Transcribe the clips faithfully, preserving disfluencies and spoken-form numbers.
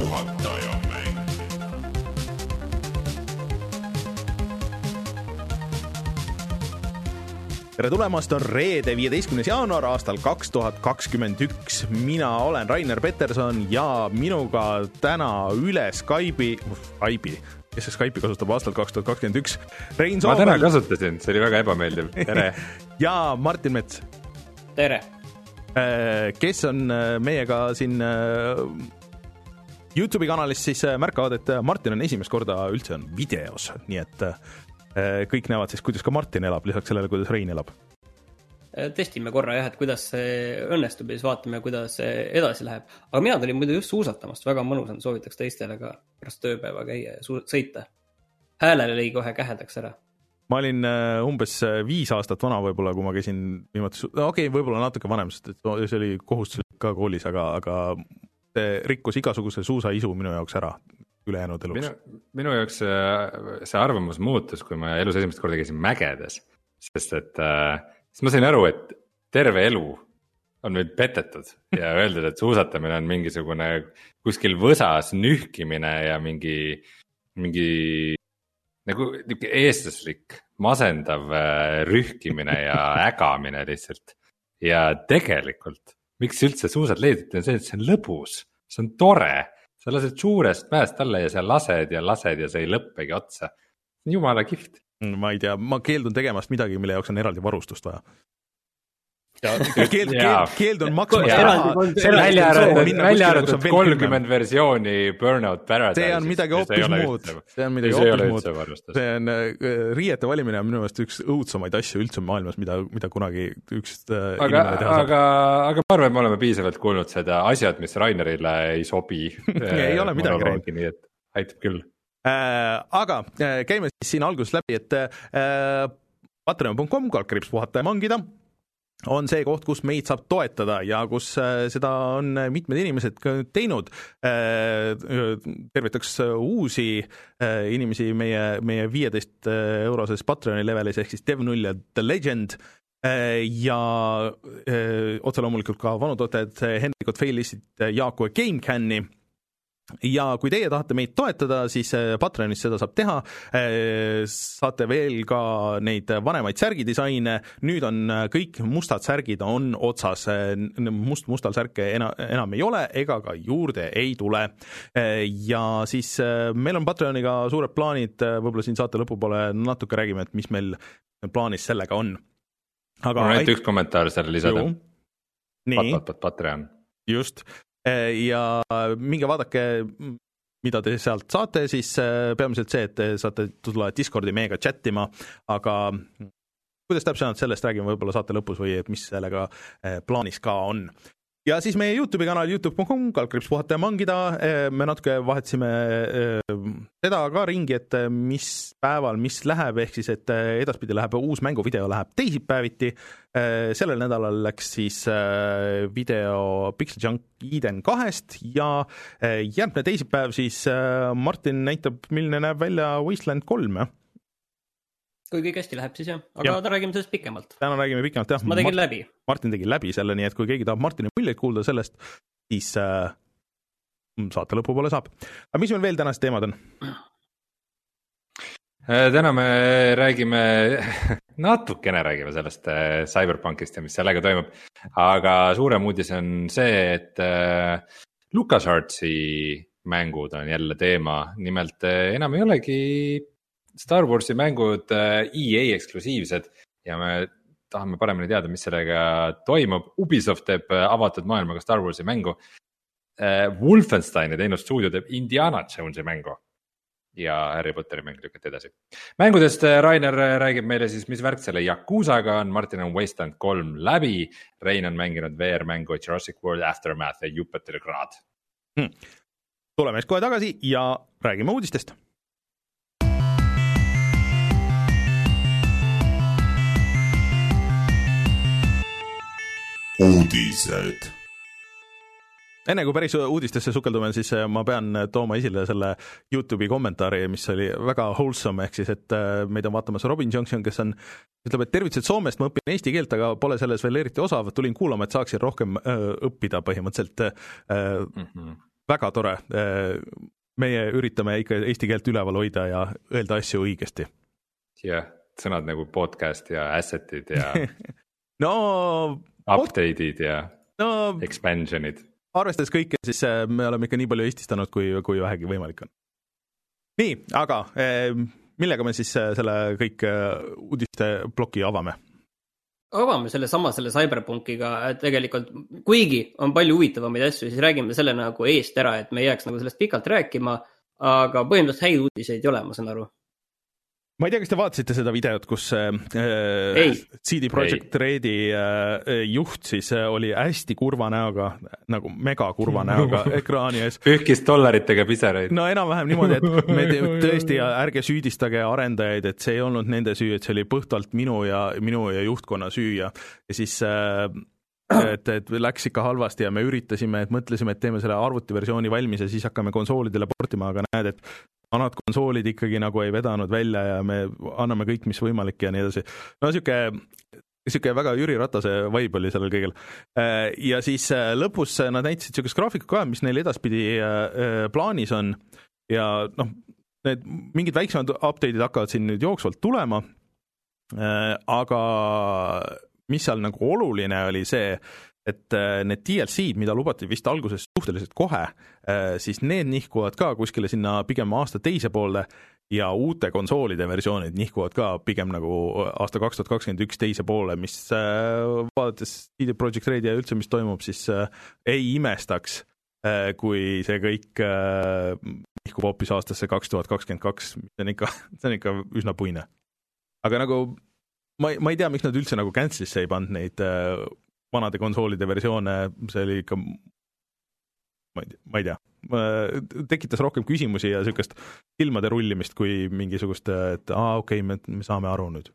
juhataja mäng. Tere tulemast, on reede viieteistkümnes jaanuar aastal kaks tuhat kakskümmend üks. Mina olen Rainer Peterson ja minuga täna üle Skype'i, Skype'i, kes see Skype'i kasutab aastal kaks tuhat kakskümmend üks? Rein Soomel. Ma täna kasutasin, see oli väga ebameeldiv. Tere. Ja Martin Mets. Tere. Kes on meiega siin YouTube'i kanalis, siis märkavad, et Martin on esimest korda üldse on videos, nii et kõik näevad siis, kuidas ka Martin elab, lisaks sellele, kuidas Rein elab. Testime korra jah, et kuidas see õnnestub ja siis vaatame, kuidas see edasi läheb. Aga mina tulin muidu just suusatamast, väga mõnusan, soovitaks teistele ka pärast tööpäeva käia ja sõita. Häälele lõi kohe kähedaks ära. Ma olin umbes viis aastat vana võib-olla, kui ma käisin viimati, okei, okay, võib-olla natuke vanem, sest see oli kohustuslik ka koolis, aga, aga rikkus igasuguse suusaisu minu jaoks ära ülejäänud eluks. Minu, minu jaoks see arvamus muutus, kui ma elus esimest korda käisin mägedes, sest et äh, siis ma sain aru, et terve elu on meil petetud ja öeldud, et suusatamine on mingisugune kuskil võsas nühkimine ja mingi, mingi nagu eestlaslik masendav rühkimine ja ägamine lihtsalt. Ja tegelikult, miks üldse suusad leiditi, on see, et see on lõbus, see on tore. Sa lased suurest mäest alla ja sa lased ja lased ja see ei lõppegi otsa. Jumala kift. Ma ei tea, ma keeldun tegemast midagi, mille jaoks on eraldi varustust vaja. Keeld, keeld, keeldun maksmast raha. Välja arvatud kolmkümmend versiooni Burnout Paradise. See on midagi hoopis muud. See on midagi hoopis muud. See on riiete valimine on minu meelest üks õudsamaid asju üldse maailmas, mida, mida kunagi üks aga, inimene teha saab. Aga, aga ma arvan, me oleme piisavalt kuulnud seda asjad, mis Rainerile ei sobi. Ei ole midagi räägi, nii et aitab küll. Äh, aga käime siis siin alguses läbi, et äh, patreon punkt com kalkriips puhata ja mangida on see koht, kus meid saab toetada ja kus seda on mitmed inimesed teinud. Tervitaks uusi inimesi meie, meie viieteist euroses Patreoni levelis ehk siis DevNull ja The Legend ja otse loomulikult ka vanu toetajad Henrikot, Failistit, Jaaku ja GameCanni. Ja kui teie tahate meid toetada, siis Patreonis seda saab teha. Saate veel ka neid vanemaid särgidisaine. Nüüd on kõik mustad särgid on otsas. Must, mustal särke enam ei ole ega ka juurde ei tule. Ja siis meil on Patreoniga suured plaanid. Võib-olla siin saate lõpupoole natuke räägime, et mis meil plaanis sellega on. Aga on ainult üks kommentaar selle lisada. Pat, pat, pat, Patreon. Just. Ja minge vaadake, mida te sealt saate, siis peamiselt see, et te saate tulla Discordi meiega chattima, aga kuidas täpselt sellest räägime võib-olla saate lõpus või et mis sellega plaanis ka on. Ja siis meie YouTube'i kanal youtube punkt com kalkriips puhata ja mangida. Me natuke vahetasime seda ka ringi, et mis päeval, mis läheb, ehk siis, et edaspidi läheb uus mänguvideo läheb teisipäeviti. Sellel nädalal läks siis video Pixel Junk Eden kahest ja järgmine teisipäev siis Martin näitab, milline näeb välja Wasteland kolm. Kui kõik hästi läheb, siis jah. Aga ja. Ta räägime sellest pikemalt. Täna räägime pikemalt, jah. Ma tegin Mart- läbi. Martin tegi läbi selle, nii et kui keegi tahab Martini muljeid kuulda sellest, siis äh, saate lõpupoole saab. Aga mis meil veel tänased teemad on? Täna me räägime, natukene räägime sellest Cyberpunkist ja mis sellega toimub. Aga suurem uudis on see, et äh, LucasArtsi mängud on jälle teema. Nimelt äh, enam ei olegi Star Warsi mängud E A eksklusiivsed ja me tahame paremini teada, mis sellega toimub. Ubisoft teeb avatud maailmaga Star Warsi mängu. Wolfensteini teinud stuudio teeb Indiana Jonesi mängu ja Harry Potteri mäng lükati edasi. Mängudest Rainer räägib meile siis, mis värk selle Yakuzaga on. Martin on Wasteland kolm läbi. Rein on mänginud V R-mängu Jurassic World Aftermath ja Jupiter Grad. Hmm. Tuleme kohe tagasi ja räägime uudistest. Uudised. Enne kui päris uudistesse sukeldume, siis ma pean tooma esile selle YouTube'i kommentaari, mis oli väga wholesome, ehk siis, et meid on vaatamas Robin Junction, kes on, ütleb, et tervitused Soomest, ma õpin eesti keelt, aga pole selles veel eriti osav, tulin kuulama, et saaksin rohkem öö, õppida põhimõtteliselt. Öö, mm-hmm. väga tore. Meie üritame ikka eesti keelt üleval hoida ja öelda asju õigesti. Jah, sõnad nagu podcast ja asset'id ja no update'id ja no, expansion'id. Arvestades kõike, siis me oleme ikka nii palju eestistanud, kui, kui vähegi võimalik on. Nii, aga millega me siis selle kõik uudiste ploki avame? Avame selle sama selle Cyberpunkiga, et tegelikult kuigi on palju huvitavamaid asju, siis räägime selle nagu eest ära, et me ei jääks nagu sellest pikalt rääkima, aga põhimõtteliselt häid uudiseid ei ole, ma saan aru. Ma ei tea, kas te vaatasite seda videot, kus äh, C D Projekt Redi äh, juht siis äh, oli hästi kurva näoga, nagu mega kurva näoga ekraani ees. Pühkis dollaritega pisaraid. No enam-vähem niimoodi, et me tõesti ärge süüdistage arendajaid, et see ei olnud nende süü, et see oli põhtalt minu ja, minu ja juhtkonna süü ja, ja siis äh, et, et läks ikka halvasti ja me üritasime, et mõtlesime, et teeme selle arvutiversiooni valmis ja siis hakkame konsoolidele portima, aga näed, et vanad konsoolid ikkagi nagu ei vedanud välja ja me anname kõik, mis võimalik ja nii edasi. No siuke, siuke väga Jüri Ratase vibe oli sellel kõigil. Ja siis lõpus nad näitasid siukest graafikut ka, mis neil edaspidi plaanis on ja noh, need mingid väiksemad update'id hakkavad siin nüüd jooksvalt tulema, aga mis seal nagu oluline oli see, et need D L C-d, mida lubati vist alguses suhteliselt kohe, siis need nihkuvad ka kuskile sinna pigem aasta teise poolde ja uute konsoolide versioonid nihkuvad ka pigem nagu aasta kaks tuhat kakskümmend üks teise poole, mis vaadates C D Projekt Red ja üldse, mis toimub, siis ei imestaks, kui see kõik nihkub hoopis aastasse kaks tuhat kakskümmend kaks, see on ikka, see on ikka üsna puine. Aga nagu ma, ma ei tea, miks nad üldse nagu cancelisse ei pand neid vanade konsoolide versioone, see oli ikka, ma ei tea, ma ei tea, tekitas rohkem küsimusi ja sellist silmade rullimist kui mingisugust, et aa, okei, okay, me, me saame aru nüüd.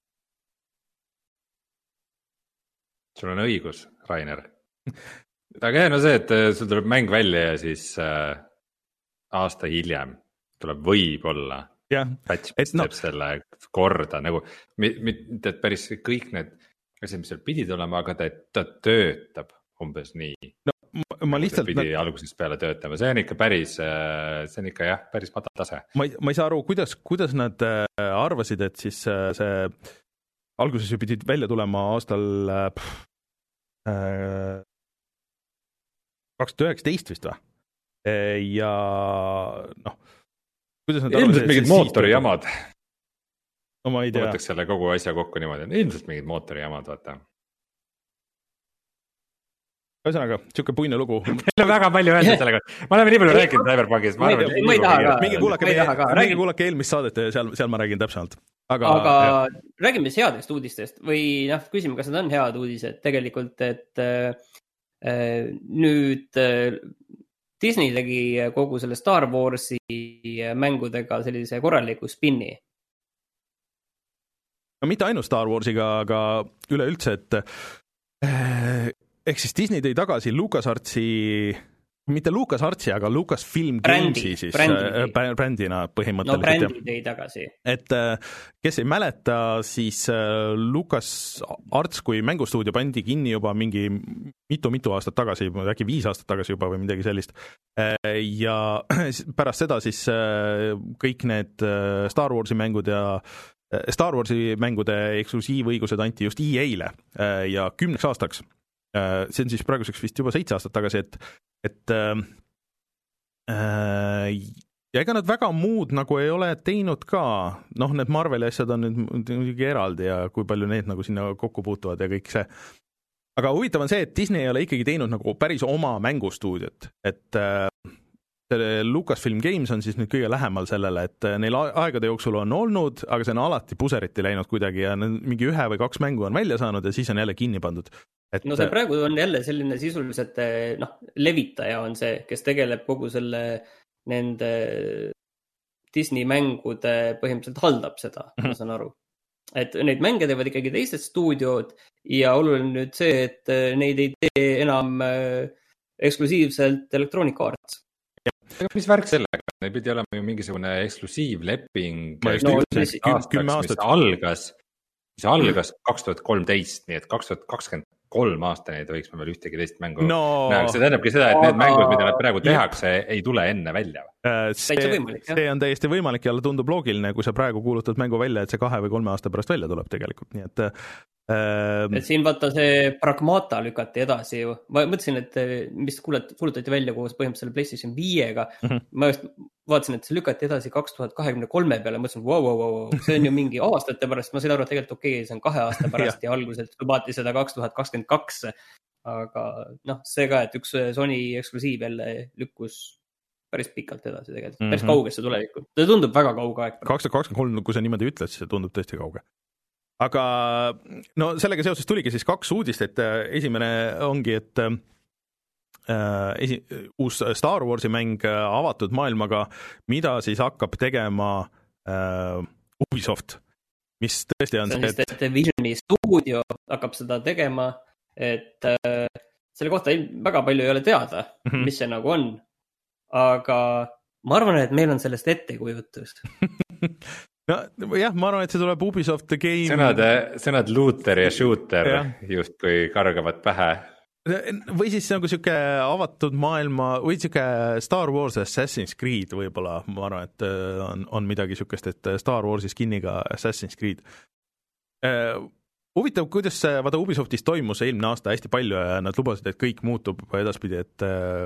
Sul on õigus, Rainer. Aga jah, no see, et sul tuleb mäng välja ja siis äh, aasta hiljem tuleb võib-olla patch, mis no. teeb selle korda, nagu mitte päris kõik need asjad, mis seal pidid olema, aga ta, ta töötab umbes nii. No, ma, ma lihtsalt... Pidi nad... algusest peale töötama, see on ikka päris, see on ikka jah, päris madal tase. Ma ei, ma ei saa aru, kuidas, kuidas nad arvasid, et siis see alguses ju pidid välja tulema aastal äh, kaks tuhat üheksateist vist või? Ja noh, kuidas nad arvasid... Ilmselt mingid mootorijamad. No ma ei tea. Võtaks selle kogu asja kokku niimoodi, ilmselt mingid mootorijamad, vaata. Ühesõnaga, siuke puine lugu. Meil on väga palju öelda sellega. Ma oleme nii palju rääkinud Cyberpunkis. Ma, ma, ma ei taha ka. Mingi kuulake, mingi kuulake eelmist saadet ja seal, seal ma räägin täpsemalt. Aga, aga räägime headest uudistest või noh, küsime, kas need on head uudised tegelikult, et äh, nüüd äh, Disney tegi kogu selle Star Warsi mängudega sellise korraliku spinni. No mitte ainult Star Warsiga, aga üleüldse, et eh, ehk siis Disney tõi tagasi LucasArtsi, mitte LucasArtsi, aga Lucasfilm Gamesi siis brändi. brändina põhimõtteliselt. No brändi tõi tagasi. Et kes ei mäleta, siis LucasArts kui mängustuudio pandi kinni juba mingi mitu-mitu aastat tagasi, äkki viis aastat tagasi juba või midagi sellist. Ja pärast seda siis kõik need Star Warsi mängud ja Star Warsi mängude eksklusiivõigused anti just E A-le ja kümneks aastaks. See on siis praeguseks vist juba seitse aastat tagasi, et, et äh, ja ega nad väga muud nagu ei ole teinud ka. Noh, need Marveli asjad on nüüd muidugi eraldi ja kui palju need nagu sinna kokku puutuvad ja kõik see. Aga huvitav on see, et Disney ei ole ikkagi teinud nagu päris oma mängustuudiot, et äh, Lucasfilm Games on siis nüüd kõige lähemal sellele, et neil aegade jooksul on olnud, aga see on alati puseriti läinud kuidagi ja mingi ühe või kaks mängu on välja saanud ja siis on jälle kinni pandud. Et... No see praegu on jälle selline sisuliselt, noh, levitaja on see, kes tegeleb kogu selle nende Disney mängude põhimõtteliselt haldab seda, mm-hmm. ma saan aru. Et neid mänge teevad ikkagi teised stuudiod ja oluline nüüd see, et neid ei tee enam eksklusiivselt Electronic Arts. Aga mis värk sellega? Neil pidi olema ju mingisugune eksklusiivleping no, aastaks, mis algas, mis algas kaks tuhat kolmteist, nii et kaks tuhat kakskümmend kolm aastani ei tohiks me veel ühtegi teist mängu no, näha, see tähendabki seda, et need mängud, mida nad praegu tehakse, ei tule enne välja. See, see on täiesti võimalik ja tundub loogiline, kui sa praegu kuulutad mängu välja, et see kahe või kolme aasta pärast välja tuleb tegelikult, nii et et siin vaata see Pragmata lükati edasi ju, ma mõtlesin, et mis kuulutati välja koos põhimõtteliselt PlayStation viiega, mm -hmm. ma just vaatasin, et see lükati edasi kaks tuhat kakskümmend kolm peale, mõtlesin, wow, wow, wow, see on ju mingi aastate pärast, ma sain aru, et tegelikult okei okay,, see on kahe aasta pärast ja alguselt lubati seda kaks tuhat kakskümmend kaks, aga noh, see ka, et üks Sony eksklusiiv jälle lükkus päris pikalt edasi tegelikult, päris mm -hmm. kaugesse tulevikku, see tundub väga kauge aeg. kaks tuhat kakskümmend kolm, kui sa niimoodi ütled, siis see tundub tõesti kauge. Aga no sellega seoses tuligi siis kaks uudist, et esimene ongi, et äh, esi, uus Star Warsi mäng avatud maailmaga, mida siis hakkab tegema äh, Ubisoft, mis tõesti on see, see et... et Visioni stuudio hakkab seda tegema, et äh, selle kohta ei, väga palju ei ole teada, mm -hmm. mis see nagu on, aga ma arvan, et meil on sellest ettekujutus. no jah, ma arvan, et see tuleb Ubisoft Game. Sõnad, sõnad looter ja shooter ja. Justkui kargavad pähe. Või siis nagu siuke avatud maailma või siuke Star Wars Assassin's Creed võib-olla, ma arvan, et on, on midagi siukest, et Star Warsi skinniga Assassin's Creed. Huvitav, kuidas vaata Ubisoftis toimus eelmine aasta hästi palju ja nad lubasid, et kõik muutub edaspidi, et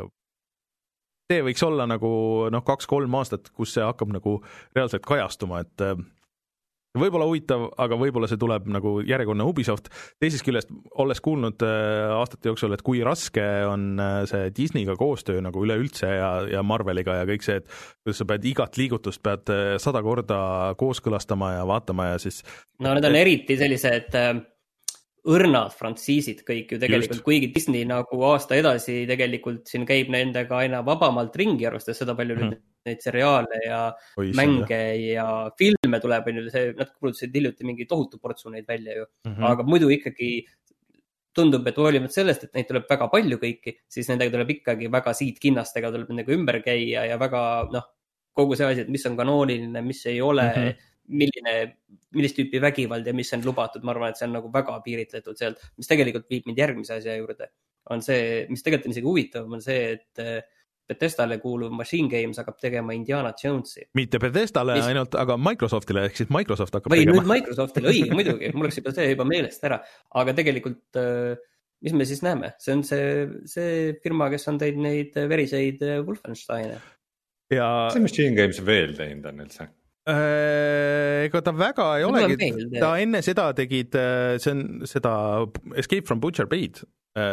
see võiks olla nagu noh, kaks-kolm aastat, kus see hakkab nagu reaalselt kajastuma, et võib-olla huvitav, aga võib-olla see tuleb nagu järjekordne Ubisoft. Teisest küljest, olles kuulnud aastate jooksul, et kui raske on see Disneyga koostöö nagu üleüldse ja, ja Marveliga ja kõik see, et kuidas sa pead igat liigutust pead sada korda kooskõlastama ja vaatama ja siis... No need on eriti sellised õrnad frantsiisid kõik ju tegelikult, Just. kuigi Disney nagu aasta edasi tegelikult siin käib nendega aina vabamalt ringi, arvestades seda palju mm. nüüd neid seriaale ja Oi, mänge ja filme tuleb, see, nad kuulutasid hiljuti mingi tohutu portsu neid välja ju, mm -hmm. aga muidu ikkagi tundub, et hoolimata sellest, et neid tuleb väga palju kõiki, siis nendega tuleb ikkagi väga siidkinnastega tuleb nendega ümber käia ja väga noh, kogu see asi, et mis on kanooniline, mis ei ole mm, -hmm. milline, millist tüüpi vägivald ja mis on lubatud, ma arvan, et see on nagu väga piiritletud sealt, mis tegelikult viib mind järgmise asja juurde, on see, mis tegelikult on isegi huvitav, on see, et Bethesdale kuuluv Machine Games hakkab tegema Indiana Jonesi. Mitte Bethesdale mis... ainult, aga Microsoftile, ehk siis Microsoft hakkab või tegema. Või nüüd Microsoftile, õige muidugi, mul oleks juba see juba meelest ära, aga tegelikult, mis me siis näeme? See on see, see firma, kes on teinud neid veriseid Wolfensteine. Ja... See Machine Games veel teinud on üldse? Ega ta väga ei olegi, ta enne seda tegid, see on seda Escape from Butcher Bay'd,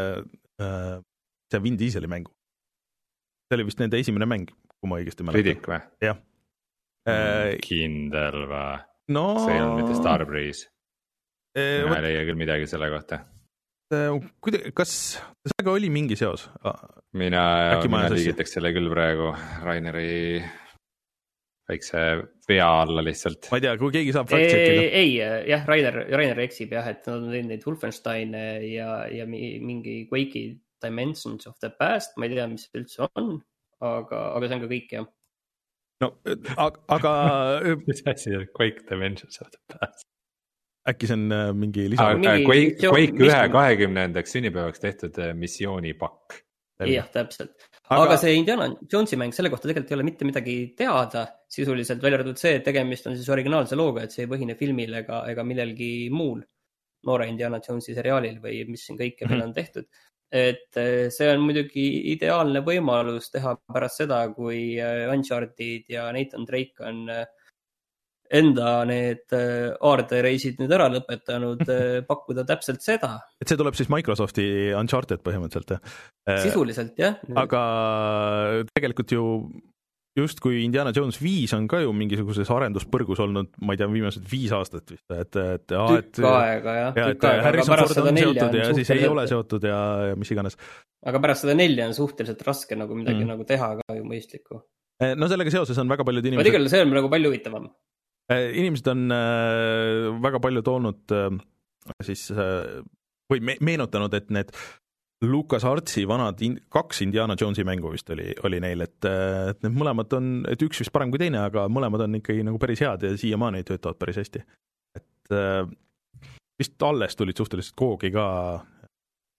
see Vin Dieseli mängu. See oli vist nende esimene mäng, kui ma õigesti mäletan. Riddick või? Jah. Kindel või? No... See ei olnud mitte Starbreeze. Mina ei leia küll midagi selle kohta. Kas sellega oli mingi seos? Mina, mina liigitaks selle küll praegu Raineri väikse vea alla lihtsalt. Ma ei tea, kui keegi saab fact checkida. Ei, jah, Rainer, Rainer eksib jah, et nad on teinud neid Wolfensteine ja, ja mingi Quake'i Dimensions of the Past, ma ei tea, mis see üldse on, aga, aga see on ka kõik, jah. No, aga... mis asi on Quake Dimensions of the Past? Äkki see on mingi lisa... Mingi... Quake, Quake ühe kahekümnendaks sünnipäevaks tehtud missioonipakk. Jah, täpselt. Aga... aga see Indiana Jonesi mäng, selle kohta tegelikult ei ole mitte midagi teada sisuliselt, välja arvatud see, et tegemist on siis originaalse looga, et see ei põhine filmil ega, ega millelgi muul noore Indiana Jonesi seriaalil või mis siin kõike mm-hmm. on tehtud. Et see on muidugi ideaalne võimalus teha pärast seda, kui Uncharted ja Nathan Drake on enda need aardereisid nüüd ära lõpetanud, pakkuda täpselt seda. Et see tuleb siis Microsofti Uncharted põhimõtteliselt. Sisuliselt, jah. Aga tegelikult ju just kui Indiana Jones viis on ka ju mingisuguses arenduspõrgus olnud, ma ei tea, viimased viis aastat vist. Et, et, et, tükk aega, jah. Ja, et Harrison Ford on seotud ja siis ei ole seotud ja, ja mis iganes. Aga pärast seda nelja on suhteliselt raske nagu midagi mm. nagu teha ka ju mõistlikku. No sellega seoses on väga paljud inimesed... Ma tegelikult see on nagu palju huvitavam. Inimesed on väga palju toonud siis, või meenutanud, et need LucasArtsi vanad in, kaks Indiana Jonesi mängu vist oli, oli neil, et, et need mõlemad on, et üks vist parem kui teine, aga mõlemad on ikkagi nagu päris head ja siiamaani töötavad päris hästi. Et vist alles tulid suhteliselt koogi ka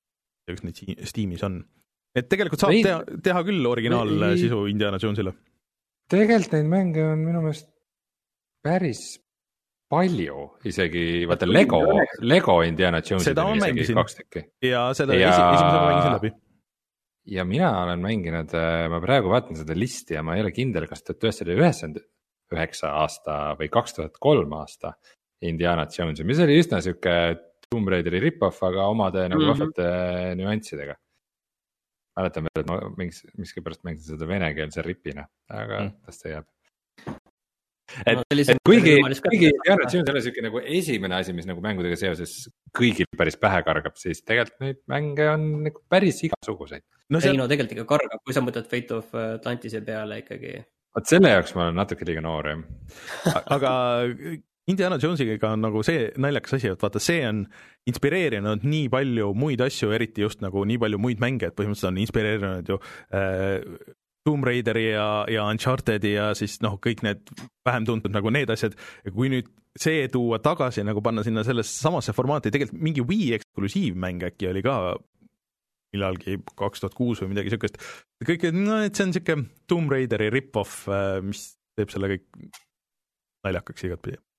üks neid Steamis on. Et tegelikult saab teha, teha küll originaal ei, sisu Indiana Jonesile. Tegelikult neid mänge on minu meelest päris palju, isegi vaata Lego, Lego Indiana Jonesid on isegi mängisin. Kaks tükki. Ja seda ja... esimesega mängisin läbi. Ja mina olen mänginud, ma praegu vaatan seda listi ja ma ei ole kindel, kas tuhat üheksasada üheksakümmend üheksa aasta või kaks tuhat kolm aasta Indiana Jones, mis oli üsna siuke Tomb Raideri rip-off, aga omade nagu mm-hmm. vahvate nüanssidega. Mäletan veel, et ma mingis, miski pärast mängisin seda venekeelse ripina, aga mm. tas see jääb. Et, no, et kuigi, kuigi Indiana Jones oli siuke nagu esimene asi, mis nagu mängudega seoses kõigil päris pähe kargab, siis tegelikult neid mänge on nagu päris igasuguseid. No see... ei no tegelikult ikka kargab, kui sa mõtled Fate of Atlantise peale ikkagi. Vaat selle jaoks ma olen natuke liiga noor. Aga Indiana Jonesiga on nagu see naljakas asi, et vaata, see on inspireerinud nii palju muid asju, eriti just nagu nii palju muid mänge, et põhimõtteliselt on inspireerinud ju äh, Tomb Raideri ja, ja Unchartedi ja siis noh, kõik need vähem tuntud nagu need asjad. Ja kui nüüd see tuua tagasi, nagu panna sinna sellesse samasse formaati, tegelikult mingi Wii eksklusiivmäng äkki oli ka millalgi kaks tuhat kuus või midagi siukest. Kõik, no et see on siuke Tomb Raideri rip-off, mis teeb selle kõik naljakaks igat pidi.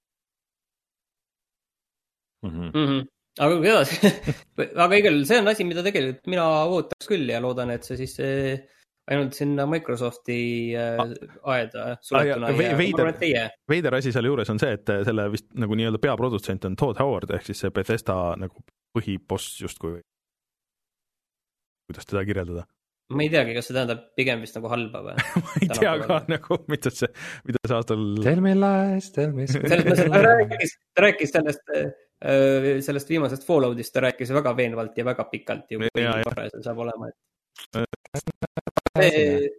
Mm-hmm. Mm-hmm. Aga edasi aga igal, see on asi, mida tegelikult mina ootaks küll ja loodan, et see siis see, ainult sinna Microsofti äh, aeda suletuna ah, ja, veider, veider asi selle juures on see, et selle vist nagu nii-öelda peaprodutsent on Todd Howard ehk siis see Bethesda nagu põhiboss justkui, kuidas teda kirjeldada? Ma ei teagi, kas see tähendab pigem vist nagu halba või? Ma ei tea ka nagu, mida see, mida see aastal... Tell me lies, tell me... ta rääkis, ta rääkis sellest, sellest viimasest Falloutist, ta rääkis väga veenvalt ja väga pikalt ju, kui korra see saab olema. Et...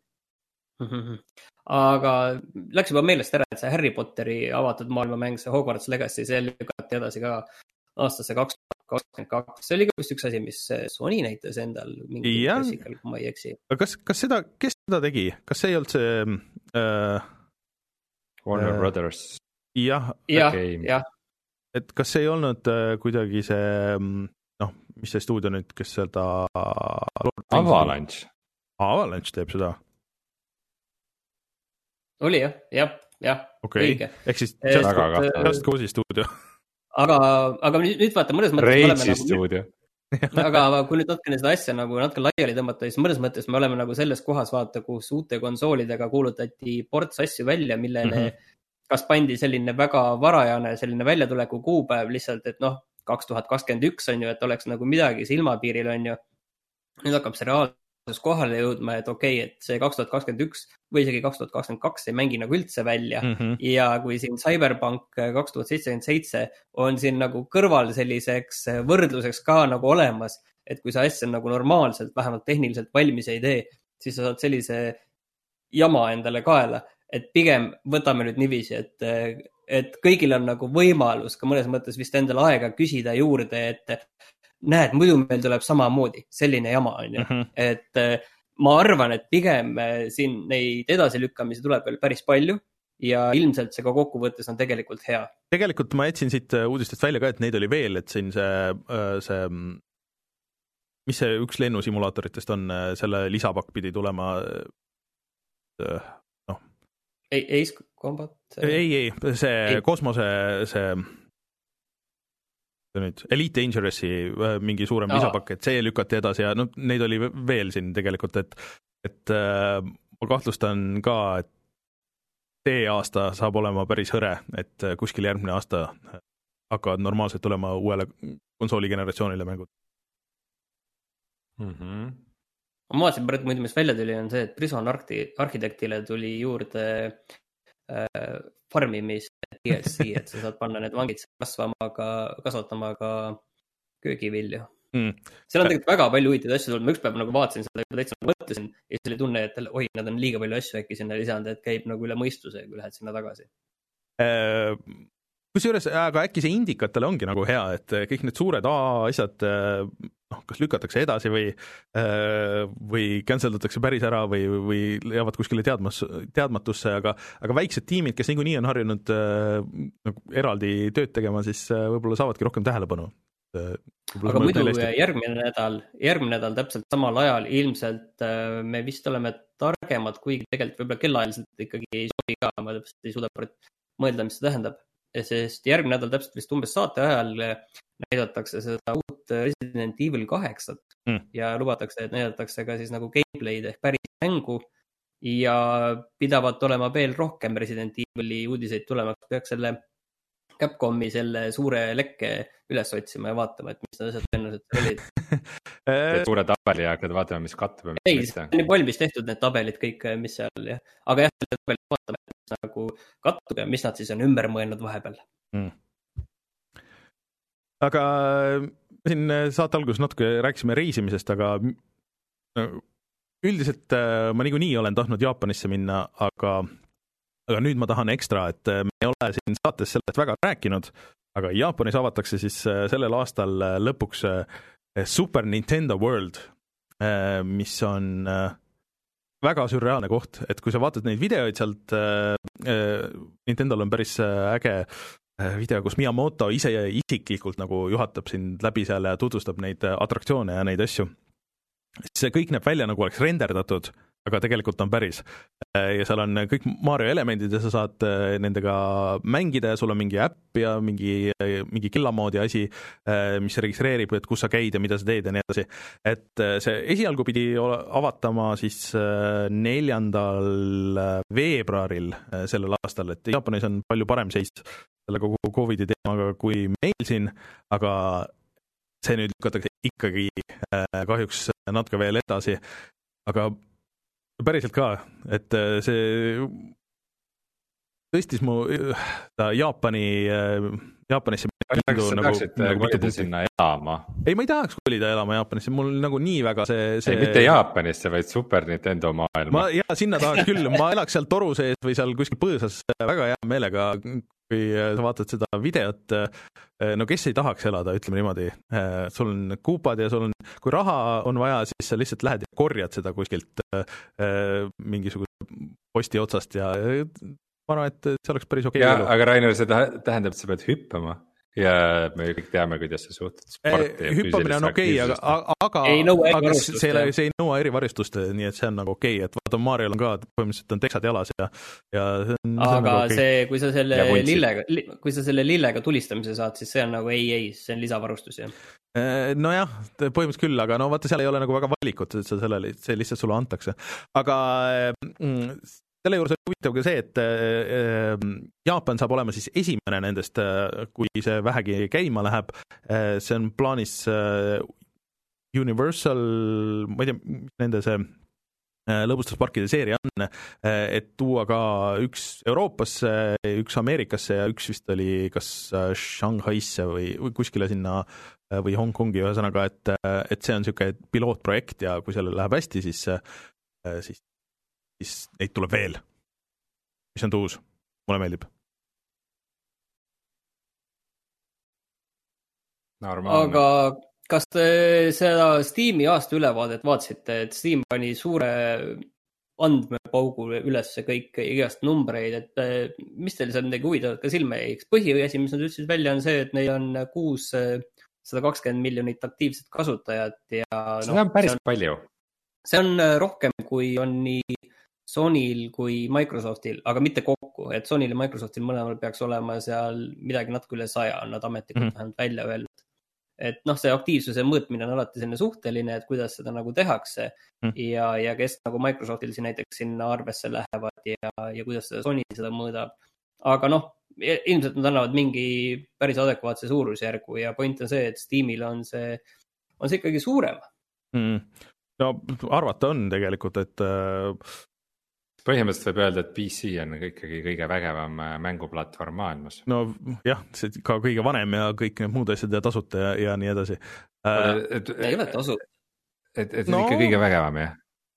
Aga läks juba meelest ära, et see Harry Potteri avatud maailmamäng, see Hogwarts Legacy, see lükati edasi ka aastasse kaks tuhat kakskümmend kaks. See oli ka vist üks asi, mis Sony näitas endal mingi pressikal, kui ma ei eksi. Kas, kas seda, kes seda tegi? Kas see ei olnud see... Uh, Warner uh, Brothers. Jah. Jah, jah. Et kas see ei olnud uh, kuidagi see, noh, mis see stuudio nüüd, kes seda... Avalanche. Avalanche teeb seda. Oli jah, jah, jah. Okei, okay. Ehk siis Just, just, just Cause'i stuudio. Aga, aga nüüd vaata, mõnes mõttes... Reitsi stuudio. Aga kui nüüd natkene seda asja nagu natuke laiali tõmmata, siis mõnes mõttes me oleme nagu selles kohas vaata, kus uute konsoolidega kuulutati ports asju välja, millele mm-hmm. kas pandi selline väga varajane selline väljatuleku kuupäev lihtsalt, et noh, kaks tuhat kakskümmend üks on ju, et oleks nagu midagi silmapiiril on ju. Nüüd hakkab see reaalsus kohale jõudma, et okei, okay, et see kaks tuhat kakskümmend üks või isegi kaks tuhat kakskümmend kaks ei mängi nagu üldse välja mm-hmm. ja kui siin Cyberpunk kaks tuhat seitsekümmend seitse on siin nagu kõrval selliseks võrdluseks ka nagu olemas, et kui sa asja nagu normaalselt, vähemalt tehniliselt valmis ei tee, siis sa saad sellise jama endale kaela, et pigem võtame nüüd niiviisi, et, et kõigil on nagu võimalus ka mõnes mõttes vist endale aega küsida juurde, et näed, muidu meil tuleb samamoodi, selline jama on ju, mm-hmm. et ma arvan, et pigem siin neid edasilükkamisi tuleb veel päris palju ja ilmselt see ka kokkuvõttes on tegelikult hea. Tegelikult ma jätsin siit uudistest välja ka, et neid oli veel, et siin see, see mis see üks lennusimulaatoritest on, selle lisapakk pidi tulema noh. Ei, Ace Combat? Ei, ei, see ei. Kosmose see nüüd Elite Dangerous'i mingi suurem Aha. lisapakk, et see lükati edasi ja no, neid oli veel siin tegelikult, et, et äh, ma kahtlustan ka, et see aasta saab olema päris hõre, et kuskil järgmine aasta hakkavad normaalselt tulema uuele konsooligeneratsioonile mängud. Mm-hmm. Ma vaatasin praegu muidu, mis välja tuli, on see, et Prison Architectile tuli juurde äh, farmimis D L C, et sa saad panna need vangid kasvama ka, kasvatama ka köögivilju. Mm. Seal on tegelikult väga palju huvitaid asju tulnud. Ma üks päev nagu vaatasin seda ja täitsa mõtlesin ja siis oli tunne, et oi, nad on liiga palju asju äkki sinna lisanud, et käib nagu üle mõistuse, kui lähed sinna tagasi. Äh, kusjuures, aga äkki see indikatele ongi nagu hea, et kõik need suured A-asjad noh, kas lükatakse edasi või, või canceldatakse päris ära või, või jäävad kuskile teadmas, teadmatusse, aga, aga väiksed tiimid, kes niikuinii on harjunud nagu eraldi tööd tegema, siis võib-olla saavadki rohkem tähelepanu. aga muidu järgmine nädal, järgmine nädal täpselt samal ajal ilmselt me vist oleme targemad, kuigi tegelikult võib-olla kellaajaliselt ikkagi ei sobi ka, ma täpselt ei suuda mõelda, mis see tähendab. Sest järgmine nädal täpselt vist umbes saate ajal näidatakse seda uut Resident Evil kaheksat mm. ja lubatakse, et näidatakse ka siis nagu gameplay'd ehk päris mängu ja pidavat olema veel rohkem Resident Evili uudiseid tulemaks, peaks selle Capcomi selle suure lekke üles otsima ja vaatama, et mis need asjad tõenäoliselt olid. Teed suure tabeli ja hakkad vaatama, mis kattub. Ei, see on nii valmis tehtud need tabelid kõik, mis seal, jah. Aga jah, selle tabeli vaatame, mis nagu kattub ja mis nad siis on ümber mõelnud vahepeal. Mm. Aga siin saate alguses natuke rääkisime reisimisest, aga üldiselt ma niikuinii olen tahtnud Jaapanisse minna, aga aga nüüd ma tahan ekstra, et me ei ole siin saates sellest väga rääkinud, aga Jaapanis avatakse siis sellel aastal lõpuks Super Nintendo World, mis on väga sürreaalne koht, et kui sa vaatad neid videoid sealt, Nintendol on päris äge video, kus Miyamoto ise isiklikult nagu juhatab sind läbi seal ja tutvustab neid atraktsioone ja neid asju. See kõik näeb välja nagu oleks renderdatud, aga tegelikult on päris. Ja seal on kõik Mario elemendid ja sa saad nendega mängida ja sul on mingi äpp ja mingi, mingi kellamoodi asi, mis registreerib, et kus sa käid ja mida sa teed ja nii edasi. Et see esialgu pidi avatama siis neljandal veebruaril sellel aastal, et Jaapanis on palju parem seis selle kogu Covidi teemaga kui meil siin, aga see nüüd lükatakse ikkagi kahjuks natuke veel edasi, aga päriselt ka, et see tõstis mu ta Jaapani, Jaapanisse Kas sa tahaksid nagu kolida sinna elama? Ei, ma ei tahaks kolida elama Jaapanisse, mul nagu nii väga see... see... Ei, mitte Jaapanisse, vaid Super Nintendo maailma. Ma, ja, sinna tahaks küll, ma elaks seal toru sees või seal kuskil põõsas väga hea meelega, kui sa vaatad seda videot, no kes ei tahaks elada, ütleme niimoodi, sul on kuupad ja sul on, kui raha on vaja, siis sa lihtsalt lähed ja korjad seda kuskilt mingisuguse posti otsast ja ma arvan, et see oleks päris okei. Ja, aga Rainer, see tähendab, et sa pead hüppama ja me kõik teame, kuidas sa suhtud sporti. Hüppamine on okei, aga, aga, aga see, see ei nõua erivaristust, nii et see on nagu okei, et vaata Mariol on ka, põhimõtteliselt on teksad jalas ja, ja see on, aga see on nagu okay. see, kui sa selle lillega, kui sa selle lillega tulistamise saad, siis see on nagu ei, ei, see on lisavarustus, jah. No jah, põhimõtteliselt küll, aga no vaata, seal ei ole nagu väga valikut, et sellele, see lihtsalt sulle antakse. Aga mm, selle juures on huvitav ka see, et Jaapan saab olema siis esimene nendest, kui see vähegi käima läheb. See on plaanis Universal, ma ei tea, nende see lõbustusparkide seeria on, et tuua ka üks Euroopasse, üks Ameerikasse ja üks vist oli kas Shanghaisse või, või kuskile sinna või Hongkongi ühesõnaga, et, et see on niisugune pilootprojekt ja kui sellel läheb hästi, siis, siis siis neid tuleb veel, mis on tuus, mulle meeldib. Normaalne. Aga kas te seda Steam'i aasta ülevaadet vaatasite, et Steam pani suure andmepaugu üles kõik igast numbreid, et mis teil seal midagi huvitavat ka silme jäiks? Põhiasi, mis nad ütlesid välja, on see, et neil on kuus sada kakskümmend miljonit aktiivset kasutajat ja see no, on päris see on, palju. See on rohkem, kui on nii Sonyl kui Microsoftil, aga mitte kokku, et Sonyl ja Microsoftil mõlemal peaks olema seal midagi natuke üle saja, on nad ametlikult mm. vähemalt välja öelnud. Et noh, see aktiivsuse mõõtmine on alati selline suhteline, et kuidas seda nagu tehakse mm. ja, ja kes nagu Microsoftil siin näiteks sinna arvesse lähevad ja, ja kuidas seda Sony seda mõõdab. Aga noh, ilmselt nad annavad mingi päris adekvaatse suurusjärgu ja point on see, et Steamil on see, on see ikkagi suurem. Mm. No arvata on tegelikult, et põhimõtteliselt võib öelda, et P C on ikkagi kõige vägevam mänguplatvorm maailmas. No jah, see ka kõige vanem ja kõik need muud asjad ja tasuta ja, ja nii edasi. Et, ei ole tasu. Et, et no, ikka kõige vägevam, jah?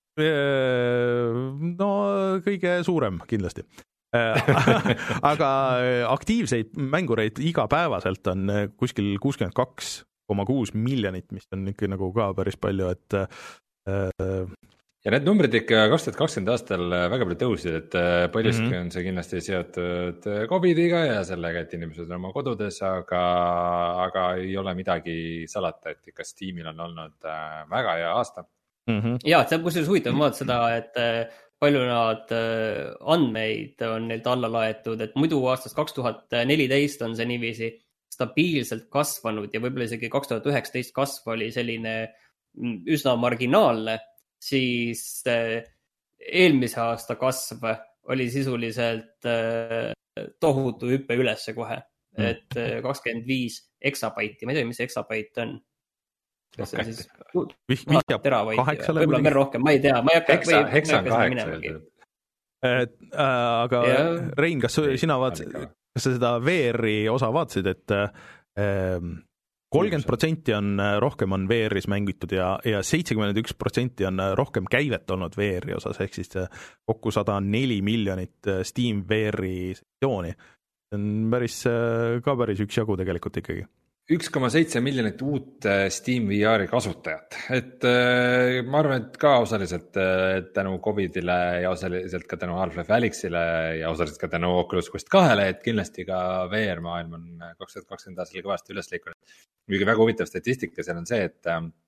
No kõige suurem kindlasti. Aga aktiivseid mängureid igapäevaselt on kuskil kuuskümmend kaks koma kuus miljonit, mis on ikka nagu ka päris palju, et ja need numbrid ikka kaks tuhat kakskümmend aastal väga palju tõusid, et paljuski Mhm. on see kindlasti seotud Covidiga ja sellega, et inimesed on oma kodudes, aga, aga ei ole midagi salata, et ikka Steamil on olnud äh, väga hea aasta. Mhm. ja, see on kusjuures huvitav vaadata seda, et äh, palju nad äh, andmeid on neilt alla laetud, et muidu aastast kaks tuhat neliteist on see niiviisi stabiilselt kasvanud ja võib-olla isegi kaks tuhat üheksateist kasv oli selline mm, üsna marginaalne, siis äh, eelmise aasta kasv oli sisuliselt äh, tohutu hüppe ülesse kohe, Mm. et äh, kakskümmend viis eksabaiti, ma ei tea, mis eksabaит on. Kas see on siis Vih- vihjab teravaiti, kaheksale võib-olla kuidagi. veel rohkem, ma ei tea, ma ei hakka, Hexa, ma ei hexa on hakka sinna kaheksa. minemagi. Et, äh, aga Ja. Rein, kas su- Ei, sina on vaatasid, ikka. kas sa seda V R-i osa vaatasid, et kolmkümmend protsenti on äh, rohkem on V R-is mängitud ja, ja seitsekümmend üks protsenti on äh, rohkem käivet olnud V R-i osas, ehk siis äh, kokku sada neli miljonit äh, Steam V R-i sektsiooni. See on päris, äh, ka päris üksjagu tegelikult ikkagi. üks koma seitse miljonit uut äh, Steam V R-i kasutajat, et äh, ma arvan, et ka osaliselt äh, tänu Covidile ja osaliselt ka tänu Half-Life Alyxile ja osaliselt ka tänu Oculus Quest kahele, et kindlasti ka V R-maailm on kaks tuhat kakskümmend aastal kõvasti üles liikunud. Muidugi väga huvitav statistika seal on see, et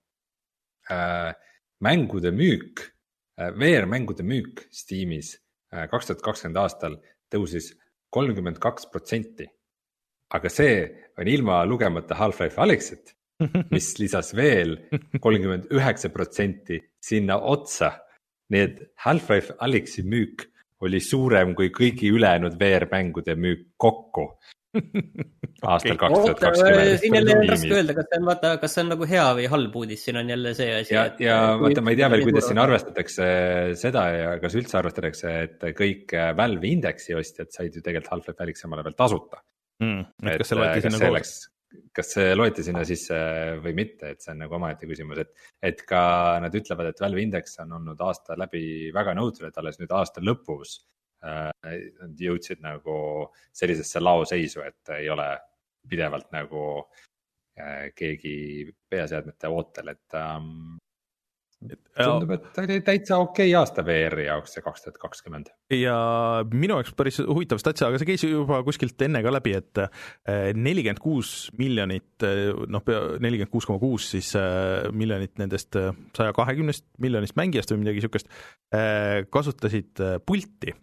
äh, mängude müük, äh, V R-mängude müük Steamis äh, kaks tuhat kakskümmend aastal tõusis kolmkümmend kaks protsenti. Aga see on ilma lugemata Half-Life Alyxit, mis lisas veel kolmkümmend üheksa protsenti sinna otsa. Nii et Half-Life Alyxi müük oli suurem kui kõigi ülejäänud V R-mängude müük kokku. Aastal kaks tuhat kakskümmend. Siin jälle on raske öelda, kas see on, vaata, kas see on nagu hea või halb uudis, siin on jälle see asi. Ja, ja vaata, ma ei tea veel, kuidas siin arvestatakse seda ja kas üldse arvestatakse, et kõik Valve indeksi ostjad said ju tegelikult Half-Life Alyx samale veel tasuta. Mm, et et kas see loeti sinna koos? Kas see loeti sinna sisse või mitte, et see on nagu omaette küsimus, et, et ka nad ütlevad, et Valve Index on olnud aasta läbi väga nõutud, et alles nüüd aasta lõpus äh, nad jõudsid nagu sellisesse laoseisu, et ei ole pidevalt nagu äh, keegi peaseadmete ootel, et ähm, tundub, et oli täitsa okei aasta V R-i jaoks see kaks tuhat kakskümmend. Ja minu jaoks päris huvitav statsia, aga see käis juba kuskilt enne ka läbi, et nelikümmend kuus miljonit, noh nelikümmend kuus koma kuus siis miljonit nendest saja kahekümnest miljonist mängijast või midagi sihukest kasutasid pulti,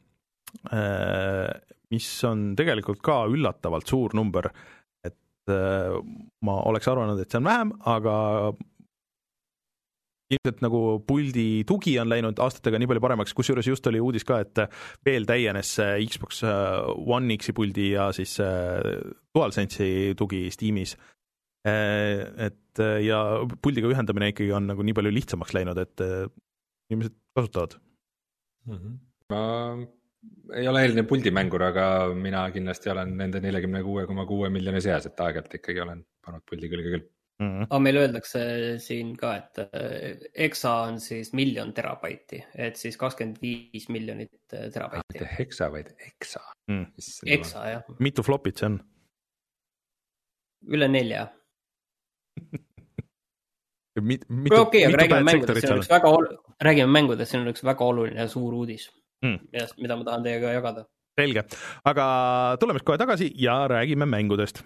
mis on tegelikult ka üllatavalt suur number, et ma oleks arvanud, et see on vähem, aga ilmselt nagu puldi tugi on läinud aastatega nii palju paremaks, kusjuures just oli uudis ka, et veel täienes Xbox One X-i puldi ja siis DualSense'i tugi Steamis. Et ja puldiga ühendamine ikkagi on nagu nii palju lihtsamaks läinud, et inimesed kasutavad. Mm-hmm. Ma ei ole eelne puldimängur, aga mina kindlasti olen nende nelikümmend kuus koma kuus miljoni seas, et aegelt ikkagi olen pannud puldi külge küll. Mm-hmm. Aga meil öeldakse siin ka, et Exa on siis miljon terabaiti, et siis kakskümmend viis miljonit terabaiti. Mitte Hexa, vaid Exa. Mm. Exa, jah. Mitu flopit see on? Üle nelja. Mit, mitu, okay, mitu räägime, mängudest, mängudest, väga ol... räägime mängudest, siin on üks väga oluline ja suur uudis, mm. mida ma tahan teiega jagada. Selge, aga tuleme kohe tagasi ja räägime mängudest.